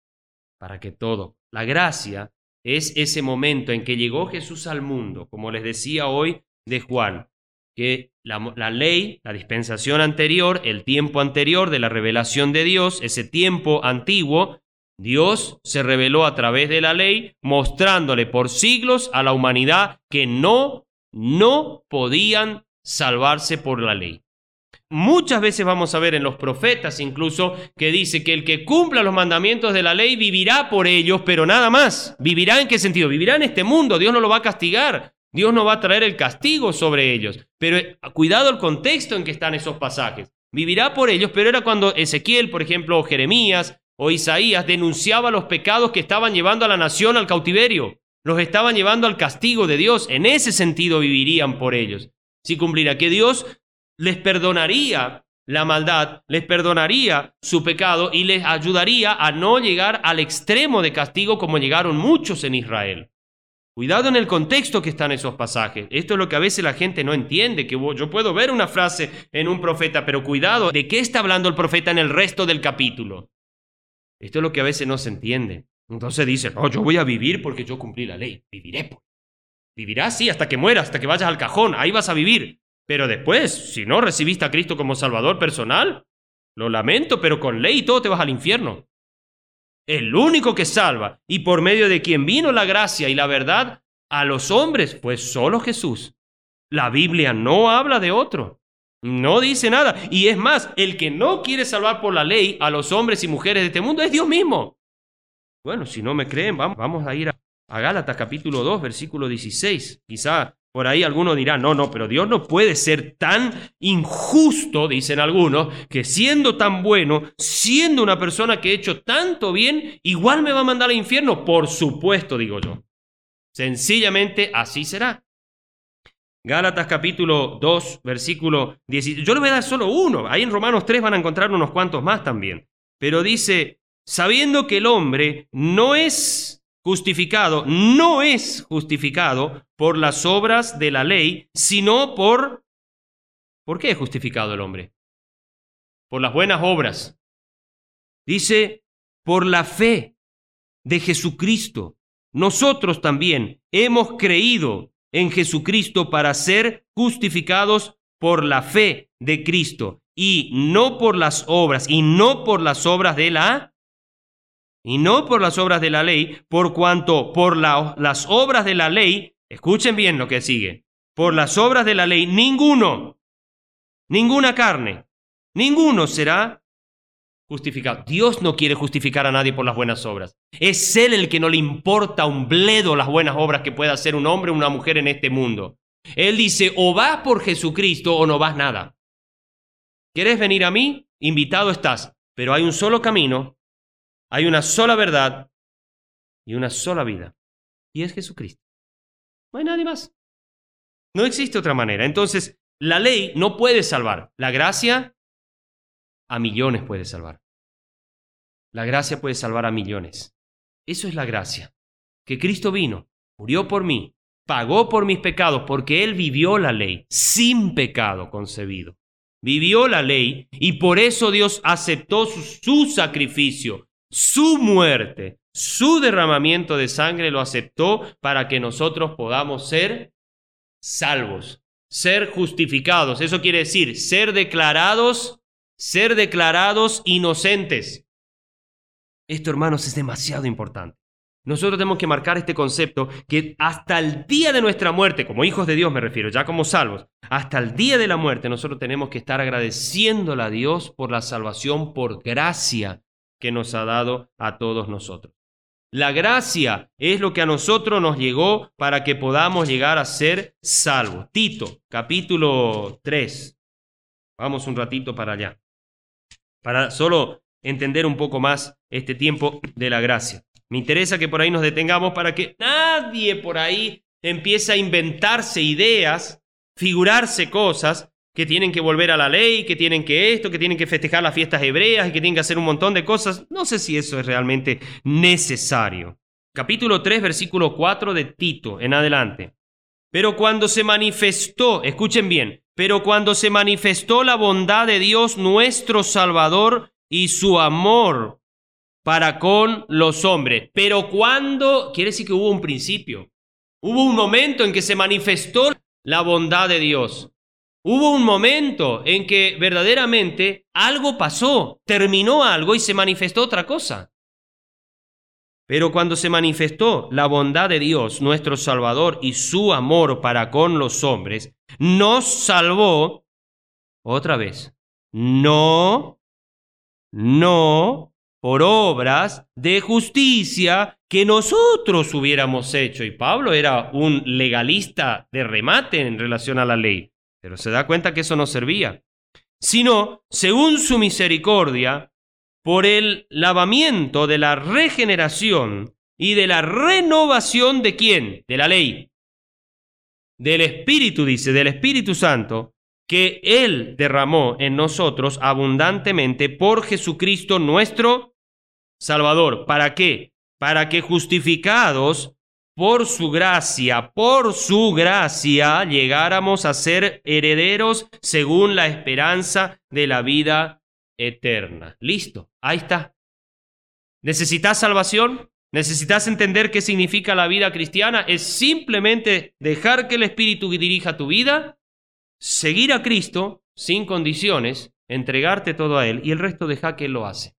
Para que todos. La gracia es ese momento en que llegó Jesús al mundo, como les decía hoy de Juan, que la, la ley, la dispensación anterior, el tiempo anterior de la revelación de Dios, ese tiempo antiguo, Dios se reveló a través de la ley, mostrándole por siglos a la humanidad que no, no podían salvarse por la ley. Muchas veces vamos a ver en los profetas incluso que dice que el que cumpla los mandamientos de la ley vivirá por ellos, pero nada más. ¿Vivirá en qué sentido? Vivirá en este mundo, Dios no lo va a castigar, Dios no va a traer el castigo sobre ellos. Pero cuidado el contexto en que están esos pasajes. Vivirá por ellos, pero era cuando Ezequiel, por ejemplo, o Jeremías o Isaías denunciaba los pecados que estaban llevando a la nación al cautiverio. Los estaban llevando al castigo de Dios. En ese sentido vivirían por ellos. Si cumplirá que Dios les perdonaría la maldad, les perdonaría su pecado y les ayudaría a no llegar al extremo de castigo como llegaron muchos en Israel. Cuidado en el contexto que están esos pasajes. Esto es lo que a veces la gente no entiende, que yo puedo ver una frase en un profeta, pero cuidado, ¿de qué está hablando el profeta en el resto del capítulo? Esto es lo que a veces no se entiende. Entonces dice, no, yo voy a vivir porque yo cumplí la ley. Viviré. Pues. Vivirás, sí, hasta que mueras, hasta que vayas al cajón, ahí vas a vivir. Pero después, si no recibiste a Cristo como Salvador personal, lo lamento, pero con ley y todo te vas al infierno. El único que salva y por medio de quien vino la gracia y la verdad a los hombres fue solo Jesús. La Biblia no habla de otro, no dice nada. Y es más, el que no quiere salvar por la ley a los hombres y mujeres de este mundo es Dios mismo. Bueno, si no me creen, vamos, vamos a ir a, a Gálatas capítulo dos, versículo dieciséis. Quizá por ahí alguno dirá, no, no, pero Dios no puede ser tan injusto, dicen algunos, que siendo tan bueno, siendo una persona que ha hecho tanto bien, igual me va a mandar al infierno. Por supuesto, digo yo. Sencillamente así será. Gálatas capítulo dos, versículo dieciséis. Yo le voy a dar solo uno. Ahí en Romanos tres van a encontrar unos cuantos más también. Pero dice, sabiendo que el hombre no es justificado, no es justificado por las obras de la ley, sino por... ¿Por qué es justificado el hombre? Por las buenas obras. Dice, por la fe de Jesucristo. Nosotros también hemos creído en Jesucristo para ser justificados por la fe de Cristo y no por las obras, y no por las obras de la y no por las obras de la ley, por cuanto por la, las obras de la ley, escuchen bien lo que sigue, por las obras de la ley, ninguno, ninguna carne, ninguno será justificado. Dios no quiere justificar a nadie por las buenas obras. Es Él el que no le importa un bledo las buenas obras que pueda hacer un hombre o una mujer en este mundo. Él dice, o vas por Jesucristo o no vas nada. ¿Quieres venir a mí? Invitado estás, pero hay un solo camino. Hay una sola verdad y una sola vida, y es Jesucristo. No hay nadie más. No existe otra manera. Entonces, la ley no puede salvar. La gracia a millones puede salvar. La gracia puede salvar a millones. Eso es la gracia. Que Cristo vino, murió por mí, pagó por mis pecados porque Él vivió la ley sin pecado concebido. Vivió la ley y por eso Dios aceptó su, su sacrificio, su muerte, su derramamiento de sangre lo aceptó para que nosotros podamos ser salvos, ser justificados. Eso quiere decir ser declarados, ser declarados inocentes. Esto, hermanos, es demasiado importante. Nosotros tenemos que marcar este concepto que hasta el día de nuestra muerte, como hijos de Dios me refiero, ya como salvos, hasta el día de la muerte nosotros tenemos que estar agradeciéndole a Dios por la salvación, por gracia que nos ha dado a todos nosotros. La gracia es lo que a nosotros nos llegó para que podamos llegar a ser salvos. Tito, capítulo tres. Vamos un ratito para allá, para solo entender un poco más este tiempo de la gracia. Me interesa que por ahí nos detengamos para que nadie por ahí empiece a inventarse ideas, figurarse cosas que tienen que volver a la ley, que tienen que esto, que tienen que festejar las fiestas hebreas y que tienen que hacer un montón de cosas. No sé si eso es realmente necesario. Capítulo tres, versículo cuatro de Tito en adelante. Pero cuando se manifestó, escuchen bien, pero cuando se manifestó la bondad de Dios nuestro Salvador y su amor para con los hombres. Pero cuando, quiere decir que hubo un principio, hubo un momento en que se manifestó la bondad de Dios. Hubo un momento en que verdaderamente algo pasó, terminó algo y se manifestó otra cosa. Pero cuando se manifestó la bondad de Dios, nuestro Salvador, y su amor para con los hombres, nos salvó, otra vez, no, no, por obras de justicia que nosotros hubiéramos hecho. Y Pablo era un legalista de remate en relación a la ley, pero se da cuenta que eso no servía, sino según su misericordia, por el lavamiento de la regeneración y de la renovación de ¿quién? De la ley. Del Espíritu, dice, del Espíritu Santo, que Él derramó en nosotros abundantemente por Jesucristo nuestro Salvador. ¿Para qué? Para que justificados por su gracia, por su gracia, llegáramos a ser herederos según la esperanza de la vida eterna. Listo, ahí está. ¿Necesitas salvación? ¿Necesitas entender qué significa la vida cristiana? Es simplemente dejar que el Espíritu dirija tu vida, seguir a Cristo sin condiciones, entregarte todo a Él y el resto deja que Él lo hace.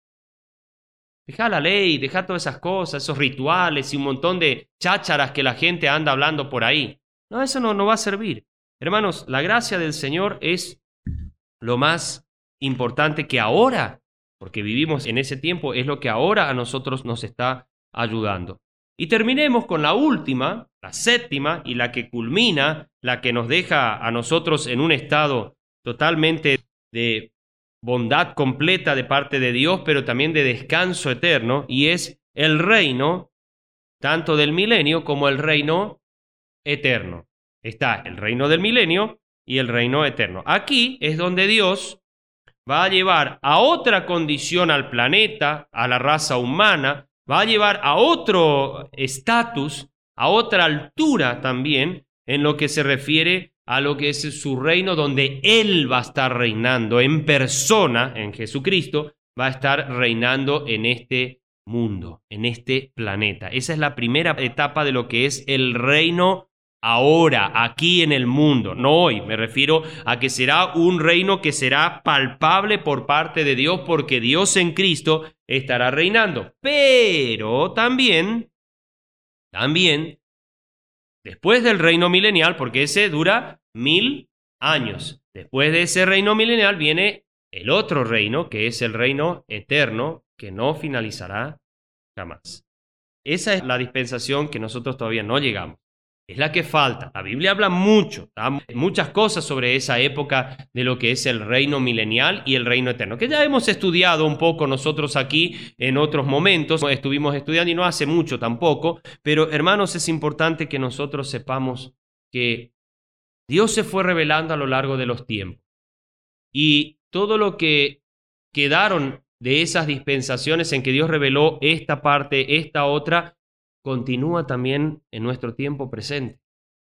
Deja la ley, deja todas esas cosas, esos rituales y un montón de chácharas que la gente anda hablando por ahí. No, eso no, no va a servir. Hermanos, la gracia del Señor es lo más importante que ahora, porque vivimos en ese tiempo, es lo que ahora a nosotros nos está ayudando. Y terminemos con la última, la séptima y la que culmina, la que nos deja a nosotros en un estado totalmente de bondad completa de parte de Dios, pero también de descanso eterno, y es el reino tanto del milenio como el reino eterno. Está el reino del milenio y el reino eterno. Aquí es donde Dios va a llevar a otra condición al planeta, a la raza humana, va a llevar a otro estatus, a otra altura también, en lo que se refiere a lo que es su reino, donde Él va a estar reinando en persona, en Jesucristo, va a estar reinando en este mundo, en este planeta. Esa es la primera etapa de lo que es el reino ahora, aquí en el mundo, no hoy. Me refiero a que será un reino que será palpable por parte de Dios, porque Dios en Cristo estará reinando. Pero también, también, después del reino milenial, porque ese dura mil años, después de ese reino milenial viene el otro reino, que es el reino eterno, que no finalizará jamás. Esa es la dispensación que nosotros todavía no llegamos. Es la que falta. La Biblia habla mucho, muchas cosas sobre esa época de lo que es el reino milenial y el reino eterno, que ya hemos estudiado un poco nosotros aquí en otros momentos. Estuvimos estudiando y no hace mucho tampoco, pero hermanos, es importante que nosotros sepamos que Dios se fue revelando a lo largo de los tiempos. Y todo lo que quedaron de esas dispensaciones en que Dios reveló esta parte, esta otra, continúa también en nuestro tiempo presente.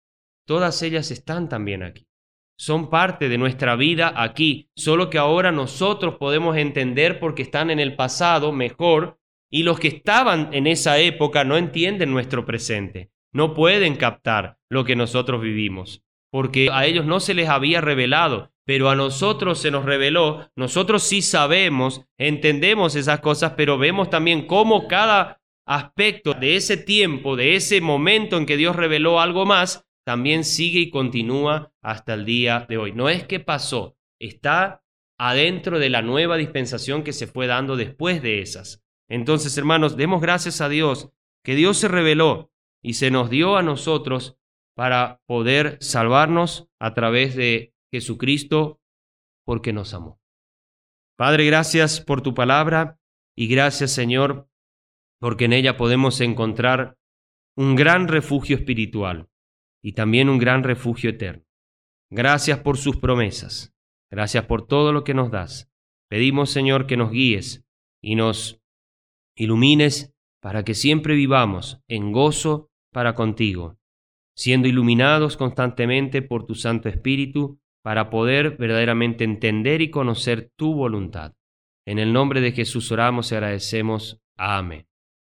todas ellas están también aquí. Son parte de nuestra vida aquí, solo que ahora nosotros podemos entender porque están en el pasado mejor, y los que estaban en esa época no entienden nuestro presente, no pueden captar lo que nosotros vivimos, porque a ellos no se les había revelado, pero a nosotros se nos reveló. Nosotros sí sabemos, entendemos esas cosas, pero vemos también cómo cada aspecto de ese tiempo, de ese momento en que Dios reveló algo más, también sigue y continúa hasta el día de hoy. No es que pasó, está adentro de la nueva dispensación que se fue dando después de esas. Entonces, hermanos, demos gracias a Dios que Dios se reveló y se nos dio a nosotros para poder salvarnos a través de Jesucristo, porque nos amó. Padre, gracias por tu palabra y gracias, Señor, porque en ella podemos encontrar un gran refugio espiritual y también un gran refugio eterno. Gracias por sus promesas. Gracias por todo lo que nos das. Pedimos, Señor, que nos guíes y nos ilumines para que siempre vivamos en gozo para contigo, siendo iluminados constantemente por tu Santo Espíritu para poder verdaderamente entender y conocer tu voluntad. En el nombre de Jesús oramos y agradecemos. Amén.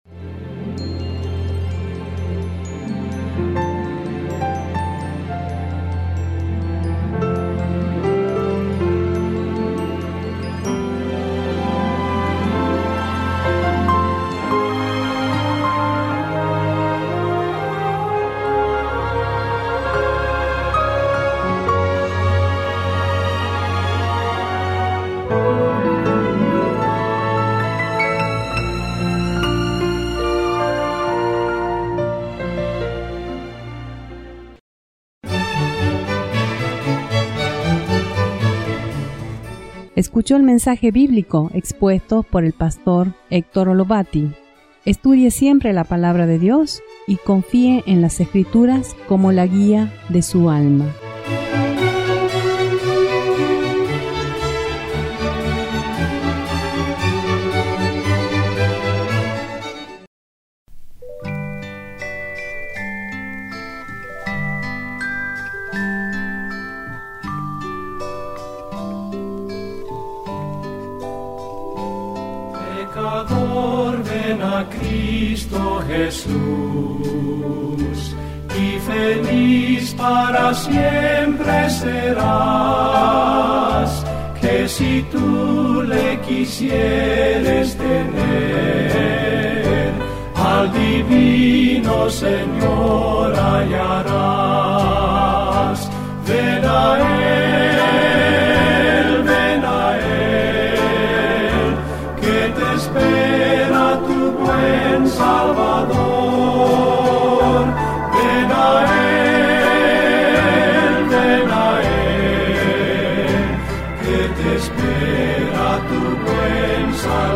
Escuchó el mensaje bíblico expuesto por el pastor Héctor Olovati. Estudie siempre la palabra de Dios y confíe en las Escrituras como la guía de su alma. Ven a Cristo Jesús y feliz para siempre serás, que si tú le quisieres tener, al divino Señor hallarás. Ven a Él, ven a Él, que te espera tu buen Salvador. Ven a Él, ven a Él, que te espera tu buen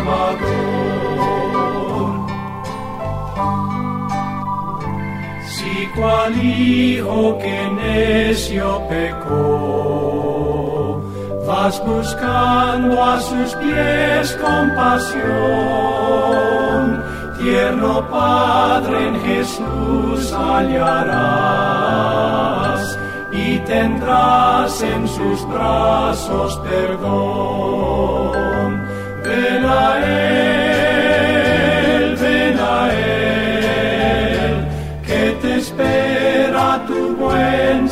Salvador. Si cual hijo que necio pecó, vas buscando a sus pies compasión, tierno Padre en Jesús hallarás, y tendrás en sus brazos perdón. Ven a Él, ven a Él, que te espera tu buen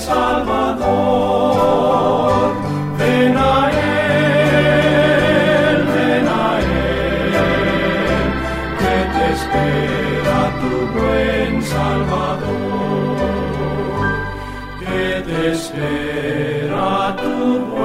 Salvador. Ven a Él, ven a Él, que te espera tu buen Salvador, que te espera tu buen